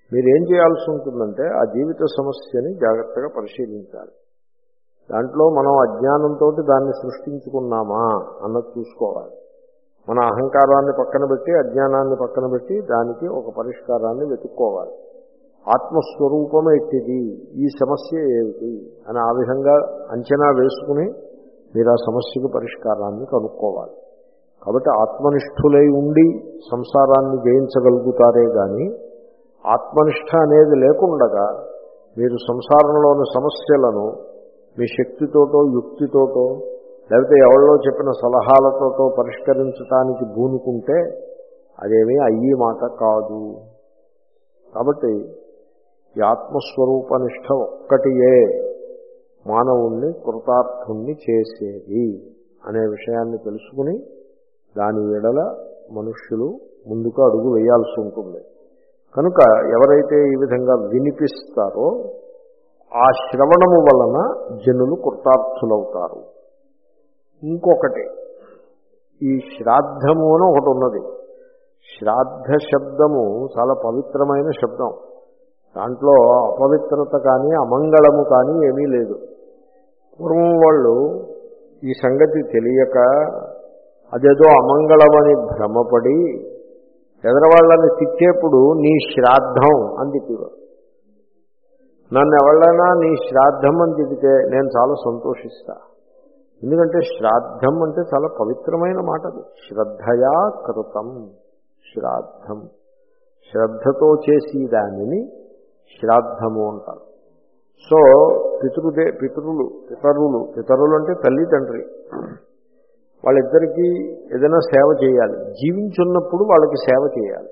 మీరేం చేయాల్సి ఉంటుందంటే ఆ జీవిత సమస్యని జాగ్రత్తగా పరిశీలించాలి. దాంట్లో మనం అజ్ఞానంతో దాన్ని సృష్టించుకున్నామా అన్నది చూసుకోవాలి. మన అహంకారాన్ని పక్కన పెట్టి అజ్ఞానాన్ని పక్కన పెట్టి దానికి ఒక పరిష్కారాన్ని వెతుక్కోవాలి. ఆత్మస్వరూపం ఎట్టిది, ఈ సమస్య ఏమిటి అని ఆ విధంగా అంచనా వేసుకుని మీరు ఆ సమస్యకు పరిష్కారాన్ని కనుక్కోవాలి. కాబట్టి ఆత్మనిష్ఠులై ఉండి సంసారాన్ని జయించగలుగుతారే కానీ ఆత్మనిష్ట అనేది లేకుండగా మీరు సంసారంలోని సమస్యలను మీ శక్తితోటో యుక్తితోటో లేకపోతే ఎవరిలో చెప్పిన సలహాలతోటో పరిష్కరించడానికి బూనుకుంటే అదేమీ అయ్యి మాట కాదు. కాబట్టి ఈ ఆత్మస్వరూపనిష్ట ఒక్కటియే మానవుణ్ణి కృతార్థుణ్ణి చేసేది అనే విషయాన్ని తెలుసుకుని దాని ఎడల మనుష్యులు ముందుకు అడుగు వేయాల్సి ఉంటుంది. కనుక ఎవరైతే ఈ విధంగా వినిపిస్తారో ఆ శ్రవణము వలన జనులు కృతార్థులవుతారు. ఇంకొకటి, ఈ శ్రాద్ధము అని ఒకటి ఉన్నది. శ్రాద్ధ శబ్దము చాలా పవిత్రమైన శబ్దం. దాంట్లో అపవిత్రత కానీ అమంగళము కానీ ఏమీ లేదు. పూర్వం వాళ్ళు ఈ సంగతి తెలియక అదేదో అమంగళమని భ్రమపడి ఎదరవాళ్ళని తిట్టేప్పుడు నీ శ్రాద్ధం అని తిట్టేవారు. నన్ను ఎవరైనా నీ శ్రాద్ధం అని తిడితే నేను చాలా సంతోషిస్తా. ఎందుకంటే శ్రాద్ధం అంటే చాలా పవిత్రమైన మాట. అది శ్రద్ధయా కృతం శ్రాద్ధం, శ్రద్ధతో చేసి దానిని శ్రాద్ధము అంటారు. సో పితృదే పితరులు పితరులు పితరులు అంటే తల్లి తండ్రి, వాళ్ళిద్దరికీ ఏదైనా సేవ చేయాలి. జీవించున్నప్పుడు వాళ్ళకి సేవ చేయాలి.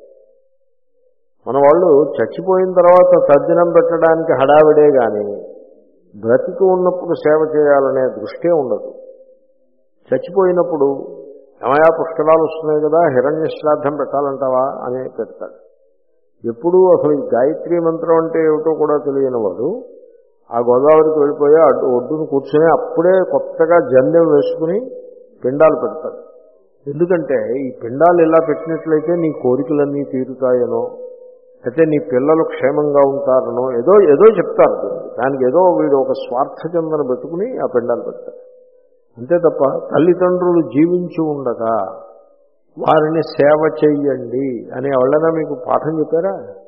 మన వాళ్ళు చచ్చిపోయిన తర్వాత తద్దినం పెట్టడానికి హడావిడే కానీ బ్రతికి ఉన్నప్పుడు సేవ చేయాలనే దృష్టే ఉండదు. చచ్చిపోయినప్పుడు ఏమయా పుష్కరాలు వస్తున్నాయి కదా, హిరణ్య శ్రాద్ధం పెట్టాలంటావా అని పెడతాడు. ఎప్పుడూ అసలు ఈ గాయత్రీ మంత్రం అంటే ఏమిటో కూడా తెలియని వాడు ఆ గోదావరికి వెళ్ళిపోయి అడ్డు ఒడ్డును కూర్చొని అప్పుడే కొత్తగా జంధ్యం వేసుకుని పిండాలు పెడతాడు. ఎందుకంటే ఈ పిండాలు ఇలా పెట్టినట్లయితే నీ కోరికలన్నీ తీరుతాయనో అయితే నీ పిల్లలు క్షేమంగా ఉంటారనో ఏదో ఏదో చెప్తారు. దానికి ఏదో వీడు ఒక స్వార్థ చెందన పెట్టుకుని ఆ పిండాలు పెడతారు. అంతే తప్ప తల్లిదండ్రులు జీవించి ఉండగా వారిని సేవ చెయ్యండి అని ఎవరైనా మీకు పాఠం చెప్పారా?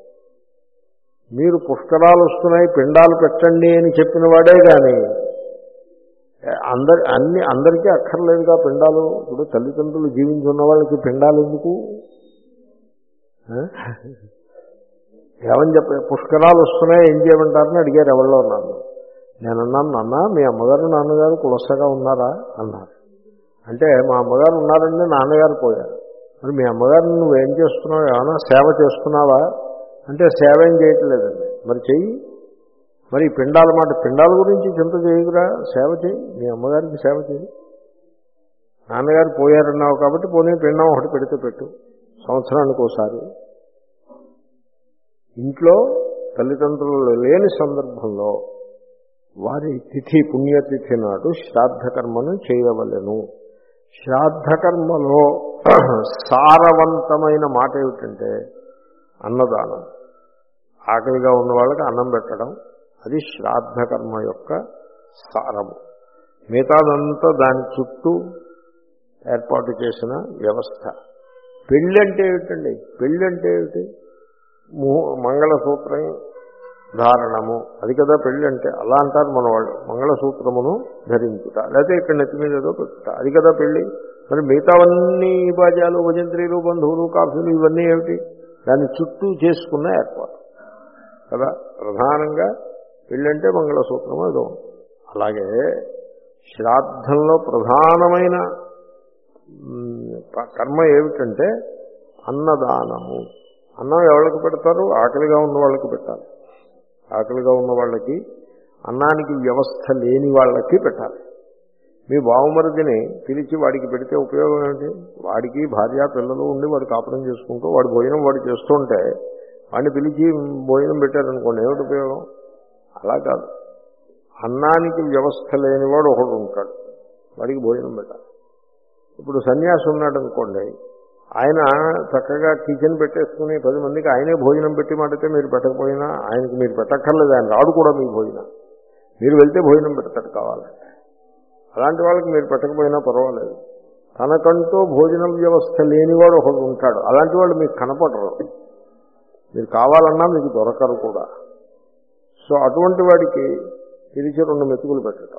మీరు పుష్కరాలు వస్తున్నాయి పిండాలు పెట్టండి అని చెప్పిన వాడే కానీ అందరి అన్ని అందరికీ అక్కర్లేదుగా పిండాలు. ఇప్పుడు తల్లిదండ్రులు జీవించి ఉన్న వాళ్ళకి పిండాలు ఎందుకు? ఏమని చెప్ప పుష్కరాలు వస్తున్నాయి ఏం చేయమంటారని అడిగారు ఎవరిలో ఉన్నాను. నేను అన్నాను, నాన్న మీ అమ్మగారు నాన్నగారు కులసగా ఉన్నారా అన్నారు. అంటే మా అమ్మగారు ఉన్నారండి, నాన్నగారు పోయారు. మరి మీ అమ్మగారు నువ్వేం చేస్తున్నావు, ఏమైనా సేవ చేస్తున్నావా అంటే సేవ ఏం చేయట్లేదండి. మరి చెయ్యి. మరి పిండాల మాట పిండాల గురించి చింత చేయకురా, సేవ చేయి, మీ అమ్మగారికి సేవ చేయి. నాన్నగారు పోయారన్నావు కాబట్టి పోనీ పిండం ఒకటి పెడితే పెట్టు సంవత్సరానికి ఒకసారి. ఇంట్లో తల్లిదండ్రులు లేని సందర్భంలో వారి తిథి పుణ్యతిథి నాడు శ్రాద్ధకర్మను చేయవలెను. శ్రాద్ధకర్మలో సారవంతమైన మాట ఏమిటంటే అన్నదానం. ఆకలిగా ఉన్న వాళ్ళకి అన్నం పెట్టడం, అది శ్రాద్ధకర్మ యొక్క సారము. మిగతాదంతా దాని చుట్టూ ఏర్పాటు చేసిన వ్యవస్థ. పెళ్ళి అంటే ఏమిటండి? పెళ్ళి అంటే ఏమిటి? మంగళసూత్రం ధారణము, అది కదా పెళ్ళి అంటే. అలా అంటారు మన వాళ్ళు, మంగళసూత్రమును ధరించుట, లేకపోతే ఇక్కడ నెత్తి మీద ఏదో పెట్టుట, అది కదా పెళ్ళి. మరి మిగతావన్నీ బాజాలు భజంత్రీలు బంధువులు కాఫీలు ఇవన్నీ ఏమిటి? దాన్ని చుట్టూ చేసుకున్న ఏర్పాటు కదా. ప్రధానంగా పెళ్ళంటే మంగళసూత్రము ఏదో. అలాగే శ్రాద్ధంలో ప్రధానమైన కర్మ ఏమిటంటే అన్నదానము. అన్నం ఎవరికి పెడతారు? ఆకలిగా ఉన్న వాళ్ళకి పెట్టాలి. ఆకలిగా ఉన్న వాళ్ళకి, అన్నానికి వ్యవస్థ లేని వాళ్ళకి పెట్టాలి. మీ బావమరిదిని పిలిచి వాడికి పెడితే ఉపయోగం ఏమిటి? వాడికి భార్య పిల్లలు ఉండి వాడు కాపురం చేసుకుంటూ వాడు భోజనం వాడు చేస్తుంటే వాడిని పిలిచి భోజనం పెట్టారనుకోండి, ఏమిటి ఉపయోగం? అలా కాదు. అన్నానికి వ్యవస్థ లేనివాడు ఒకడు ఉంటాడు, వాడికి భోజనం పెట్టాలి. ఇప్పుడు సన్యాసి ఉన్నాడు అనుకోండి, ఆయన చక్కగా కిచెన్ పెట్టేసుకుని పది మందికి ఆయనే భోజనం పెట్టి మాటితే మీరు పెట్టకపోయినా ఆయనకి మీరు పెట్టక్కర్లేదు, ఆయన రాడు కూడా మీ భోజనం. మీరు వెళ్తే భోజనం పెడతాడు కావాలంటే. అలాంటి వాళ్ళకి మీరు పెట్టకపోయినా పర్వాలేదు. తనకంటూ భోజనం వ్యవస్థ లేనివాడు ఒకడు ఉంటాడు. అలాంటి వాళ్ళు మీకు కనపడరు, మీరు కావాలన్నా మీకు దొరకరు కూడా. సో అటువంటి వాడికి పిలిచి రెండు మెతుకులు పెట్టడం.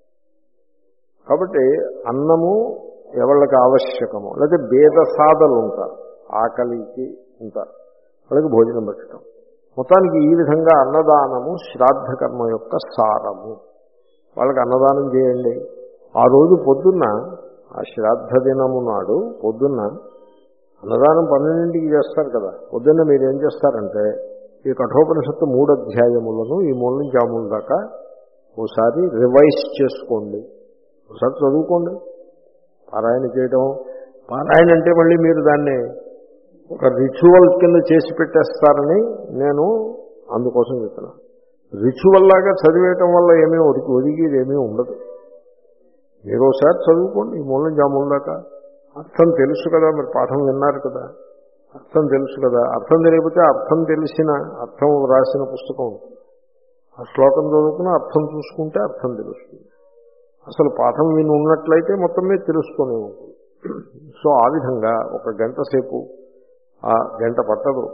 కాబట్టి అన్నము ఎవరికి ఆవశ్యకము, లేదా భేద సాధలు ఉంటారు, ఆకలికి ఉంటారు, వాళ్ళకి భోజనం పెట్టడం. మొత్తానికి ఈ విధంగా అన్నదానము శ్రాద్ధ కర్మ యొక్క సారము. వాళ్ళకి అన్నదానం చేయండి. ఆ రోజు పొద్దున్న, ఆ శ్రాద్ధ దినము నాడు పొద్దున్న అన్నదానం పన్నెండింటికి చేస్తారు కదా. పొద్దున్న మీరు ఏం చేస్తారంటే ఈ కఠోపనిషత్తు మూడు అధ్యాయములను ఈ మూల నుంచి ఆ మూల దాకా ఒకసారి రివైజ్ చేసుకోండి, ఒకసారి చదువుకోండి. పారాయణ చేయడం, పారాయణ అంటే మళ్ళీ మీరు దాన్ని ఒక రిచువల్ కింద చేసి పెట్టేస్తారని నేను అందుకోసం చెప్తున్నాను. రిచువల్ లాగా చదివేయటం వల్ల ఏమీ ఒదిగి ఒదిగేది ఏమీ ఉండదు. మీరు ఒకసారి చదువుకోండి ఈ మూల నుంచి ఆ మూల దాకా. అర్థం తెలుసు కదా, మీరు పాఠం విన్నారు కదా, అర్థం తెలుసు కదా. అర్థం తెలియకపోతే అర్థం తెలిసిన, అర్థం రాసిన పుస్తకం ఉంటుంది, ఆ శ్లోకం చదువుకుని అర్థం చూసుకుంటే అర్థం తెలుస్తుంది. అసలు పాఠం విని ఉన్నట్లయితే మొత్తం మీద తెలుస్తూనే ఉంటుంది. సో ఆ విధంగా ఒక గంట సేపు, ఆ గంట పట్టదు,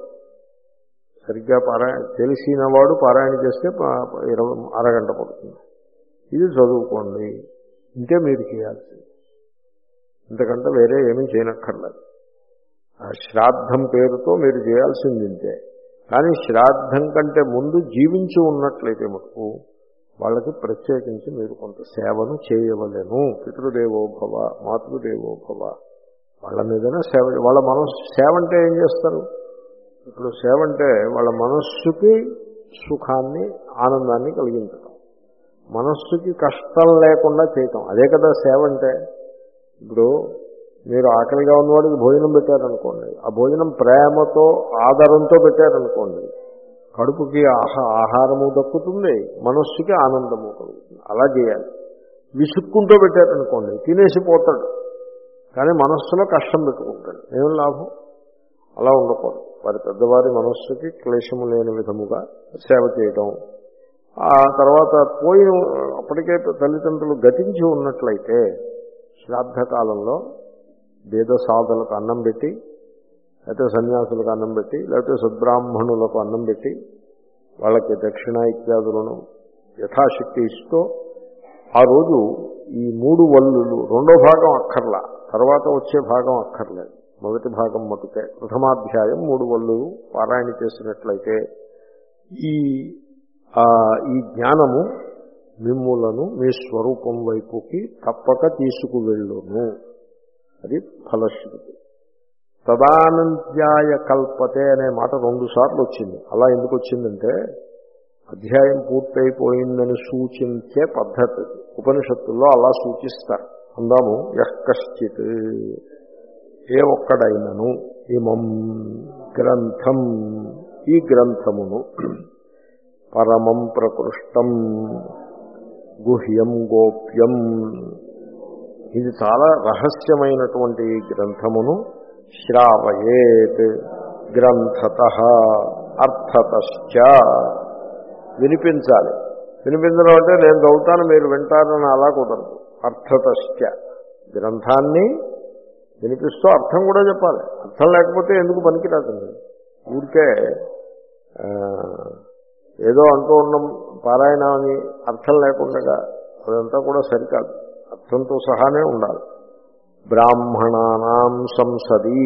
సరిగ్గా పారాయణ తెలిసిన వాడు పారాయణ చేస్తే ఇరవై అరగంట పడుతుంది. ఇది చదువుకోండి, ఇంతే మీరు చేయాల్సింది. ఇంతకంటే వేరే ఏమీ చేయనక్కర్లేదు. ఆ శ్రాద్ధం పేరుతో మీరు చేయాల్సింది ఇంతే. కానీ శ్రాద్ధం కంటే ముందు జీవించి ఉన్నట్లయితే మటుకు వాళ్ళకి ప్రత్యేకించి మీరు కొంత సేవను చేయవలెను. పితృదేవోభవ, మాతృదేవోభవ, వాళ్ళ మీదనే సేవ. వాళ్ళ మనస్సు సేవ అంటే ఏం చేస్తారు? ఇప్పుడు సేవ అంటే వాళ్ళ మనస్సుకి సుఖాన్ని, ఆనందాన్ని కలిగించడం, మనస్సుకి కష్టం లేకుండా చేయటం, అదే కదా సేవ అంటే. ఇప్పుడు మీరు ఆకలిగా ఉన్నవాడికి భోజనం పెట్టారనుకోండి, ఆ భోజనం ప్రేమతో ఆదరంతో పెట్టారనుకోండి, కడుపుకి ఆహా ఆహారము దక్కుతుంది, మనస్సుకి ఆనందము కలుగుతుంది. అలా చేయాలి. విసుక్కుంటూ పెట్టారనుకోండి, తినేసిపోతాడు, కానీ మనస్సులో కష్టం పెట్టుకుంటాడు, ఏం లాభం? అలా ఉండకూడదు. వారి పెద్దవారి మనస్సుకి క్లేశము లేని విధముగా సేవ చేయడం. ఆ తర్వాత పోయి అప్పటికే తల్లిదండ్రులు గతించి ఉన్నట్లయితే శ్రాద్ధకాలంలో వేద సాధులకు అన్నం పెట్టి, లేకపోతే సన్యాసులకు అన్నం పెట్టి, లేకపోతే సద్బ్రాహ్మణులకు అన్నం పెట్టి, వాళ్ళకి దక్షిణ ఇత్యాదులను యథాశక్తి ఇస్తూ ఆ రోజు ఈ మూడు వల్లులు, రెండో భాగం అక్కర్లా, తర్వాత వచ్చే భాగం అక్కర్లేదు, మొదటి భాగం మటుకే ప్రథమాధ్యాయం మూడు వల్లులు పారాయణ చేసినట్లయితే ఈ ఈ జ్ఞానము మిమ్ములను మీ స్వరూపం వైపుకి తప్పక తీసుకువెళ్ళును. అది ఫలశ్రుతి. తదానంత్యాయ కల్పతే అనే మాట రెండు సార్లు వచ్చింది. అలా ఎందుకు వచ్చిందంటే అధ్యాయం పూర్తయిపోయిందని సూచించే పద్ధతి ఉపనిషత్తుల్లో అలా సూచిస్తారు. అందాము, యః కశ్చిత్, ఏ ఒక్కడైనను, ఇమం గ్రంథం, ఈ గ్రంథమును, పరమం ప్రకృష్టం గుహ్యం గోప్యం, ఇది చాలా రహస్యమైనటువంటి ఈ గ్రంథమును శ్రావయేత్ గ్రంథతః అర్థతశ్చ, వినిపించాలి. వినిపించడం అంటే నేను చదువుతాను మీరు వింటారని అలా కుదరదు. అర్థతశ్చ, గ్రంథాన్ని వినిపిస్తూ అర్థం కూడా చెప్పాలి. అర్థం లేకపోతే ఎందుకు పనికిరాదండి. ఊరికే ఏదో అంటూ ఉన్నాం పారాయణ అని అర్థం లేకుండా అదంతా కూడా సరికాదు. అర్థంతో సహానే ఉండాలి. బ్రాహ్మణానాం సంసది,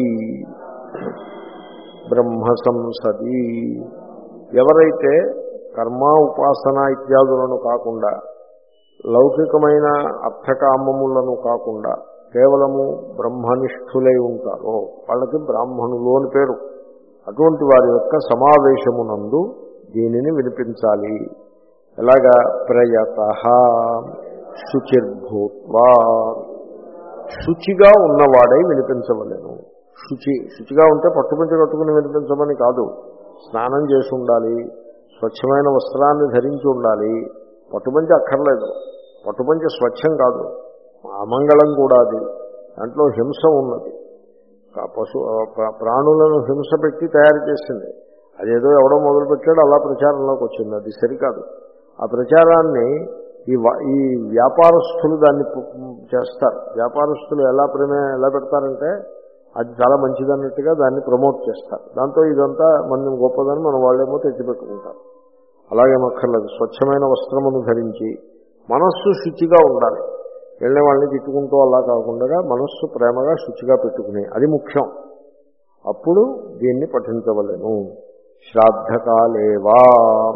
బ్రహ్మ సంసది, ఎవరైతే కర్మ ఉపాసన ఇత్యాదులను కాకుండా, లౌకికమైన అర్థకామములను కాకుండా కేవలము బ్రహ్మనిష్ఠులై ఉంటారో వాళ్ళకి బ్రాహ్మణులు అని పేరు. అటువంటి వారి యొక్క సమావేశమునందు దీనిని వినిపించాలి. ఎలాగా? ప్రయతః శుచిర్భూత్వా, శుచిగా ఉన్నవాడై వినిపించవలెను. శుచి శుచిగా ఉంటే పట్టుపంచ కట్టుకుని వినిపించమని కాదు. స్నానం చేసి ఉండాలి, స్వచ్ఛమైన వస్త్రాన్ని ధరించి ఉండాలి. పట్టుపంచ అక్కర్లేదు. పట్టుపంచ స్వచ్ఛం కాదు, అమంగళం కూడా. అది దాంట్లో హింస ఉన్నది. పశు ప్రాణులను హింస పెట్టి తయారు చేసింది. అదేదో ఎవడో మొదలుపెట్టాడు, అలా ప్రచారంలోకి వచ్చింది. అది సరికాదు. ఆ ప్రచారాన్ని ఈ ఈ వ్యాపారస్తులు దాన్ని చేస్తారు. వ్యాపారస్తులు ఎలా ప్రేమ ఎలా పెడతారంటే అది చాలా మంచిదన్నట్టుగా దాన్ని ప్రమోట్ చేస్తారు. దాంతో ఇదంతా మనం గొప్పదని మన వాళ్ళేమో తెచ్చిపెట్టుకుంటారు. అలాగే మక్కర్లేదు. స్వచ్ఛమైన వస్త్రమును ధరించి మనస్సు శుచిగా ఉండాలి. వెళ్ళే వాళ్ళని తిట్టుకుంటూ అలా కాకుండా మనస్సు ప్రేమగా శుచిగా పెట్టుకుని అది ముఖ్యం. అప్పుడు దీన్ని పఠించవలెను. శ్రాద్ధకాలేవా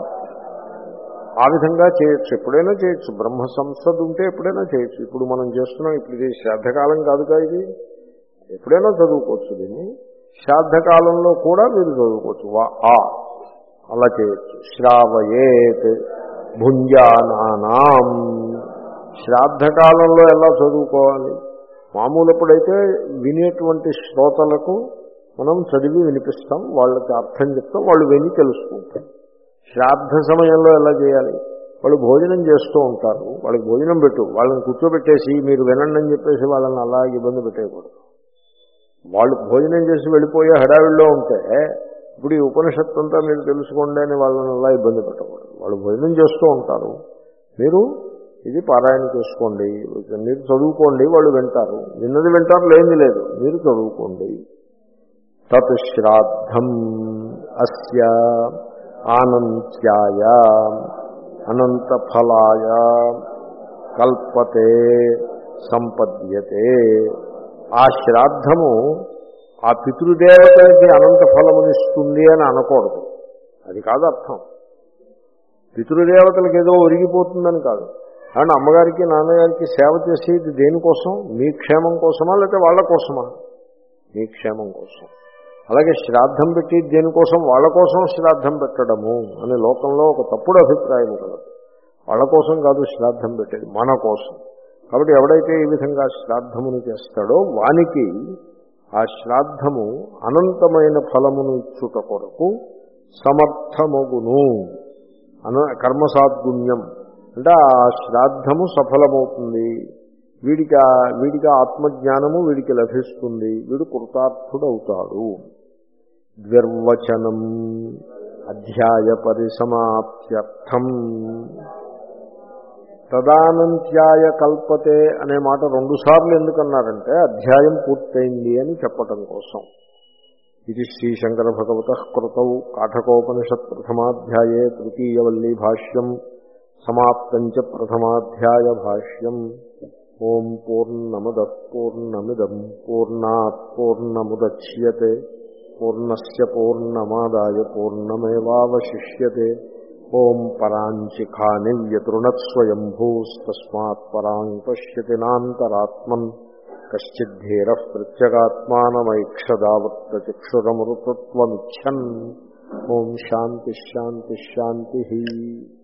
ఆ విధంగా చేయొచ్చు. ఎప్పుడైనా చేయొచ్చు. బ్రహ్మ సంసద్ ఉంటే ఎప్పుడైనా చేయొచ్చు. ఇప్పుడు మనం చేస్తున్నాం. ఇప్పుడు ఇది శ్రాద్ధకాలం కాదుగా, ఇది ఎప్పుడైనా చదువుకోవచ్చు. దీన్ని శ్రాద్ధకాలంలో కూడా మీరు చదువుకోవచ్చు. వా ఆ అలా చేయొచ్చు. శ్రావయేత్ భుంజానానాం శ్రాద్ధకాలంలో ఎలా చదువుకోవాలి? మామూలప్పుడైతే వినేటువంటి శ్రోతలకు మనం చదివి వినిపిస్తాం, వాళ్ళకి అర్థం చెప్తాం, వాళ్ళు విని తెలుసుకుంటారు. శ్రాద్ధ సమయంలో ఎలా చేయాలి? వాళ్ళు భోజనం చేస్తూ ఉంటారు, వాళ్ళకి భోజనం పెట్టు, వాళ్ళని కూర్చోబెట్టేసి మీరు వినండి అని చెప్పేసి వాళ్ళని అలా ఇబ్బంది పెట్టేయకూడదు. వాళ్ళు భోజనం చేసి వెళ్ళిపోయే హడావిడిలో ఉంటే ఇప్పుడు ఈ ఉపనిషత్తు అంతా మీరు తెలుసుకోండి అని వాళ్ళని అలా ఇబ్బంది పెట్టకూడదు. వాళ్ళు భోజనం చేస్తూ ఉంటారు, మీరు ఇది పారాయణ చేసుకోండి, మీరు చదువుకోండి, వాళ్ళు వింటారు. విన్నది వింటారు, లేనిది లేదు, మీరు చదువుకోండి. తత్ శ్రాద్ధం అస్య ఆనంత్యాయ అనంతఫలాయ కల్పతే సంపద్యతే. ఆ శ్రాద్ధము ఆ పితృదేవతలకి అనంత ఫలమునిస్తుంది అని అనకూడదు. అది కాదు అర్థం. పితృదేవతలకు ఏదో ఒరిగిపోతుందని కాదు. కానీ అమ్మగారికి నాన్నగారికి సేవ చేసేది దేనికోసం? మీ క్షేమం కోసమా లేకపోతే వాళ్ళ కోసమా? మీ క్షేమం కోసం. అలాగే శ్రాద్ధం పెట్టి దేనికోసం? వాళ్ళ కోసం శ్రాద్ధం పెట్టడము అనే లోకంలో ఒక తప్పుడు అభిప్రాయం కలదు. వాళ్ళ కోసం కాదు శ్రాద్ధం పెట్టేది, మన కోసం. కాబట్టి ఎవడైతే ఈ విధంగా శ్రాద్ధమును చేస్తాడో వానికి ఆ శ్రాద్ధము అనంతమైన ఫలమును ఇచ్చుట కొరకు సమర్థమగును. అన కర్మసాద్గుణ్యం అంటే ఆ శ్రాద్ధము సఫలమవుతుంది. వీడికి వీడికి ఆత్మజ్ఞానము వీడికి లభిస్తుంది, వీడు కృతార్థుడవుతాడు. ద్విర్వచనం అధ్యాయ పరిసమాప్త్యర్థం తదానంత్యాయ కల్పతే అనే మాట రెండు సార్లు ఎందుకన్నారంటే అధ్యాయం పూర్తయింది అని చెప్పటం కోసం. ఇది శ్రీశంకర భగవత కృతౌ కాఠకోపనిషత్ ప్రథమాధ్యాయే తృతీయవల్లీ భాష్యం సమాప్తం చ ప్రథమాధ్యాయ భాష్యం. ఓం పూర్ణమదః పూర్ణమిదం పూర్ణాత్ పూర్ణముదచ్యతే పూర్ణస్య పూర్ణమాదాయ పూర్ణమేవావశిష్యతే. ఓం పరాంచిఖాని వ్యతృణత్స్వయంభూస్తస్మాత్ పరాం పశ్యతి నాంతరాత్మన్ కశ్చిద్ధీరః ప్రత్యేగాత్మానమైక్షదావృత్తచక్షురమృతత్వమిచ్చన్. ఓం శాంతి శాంతి శాంతి.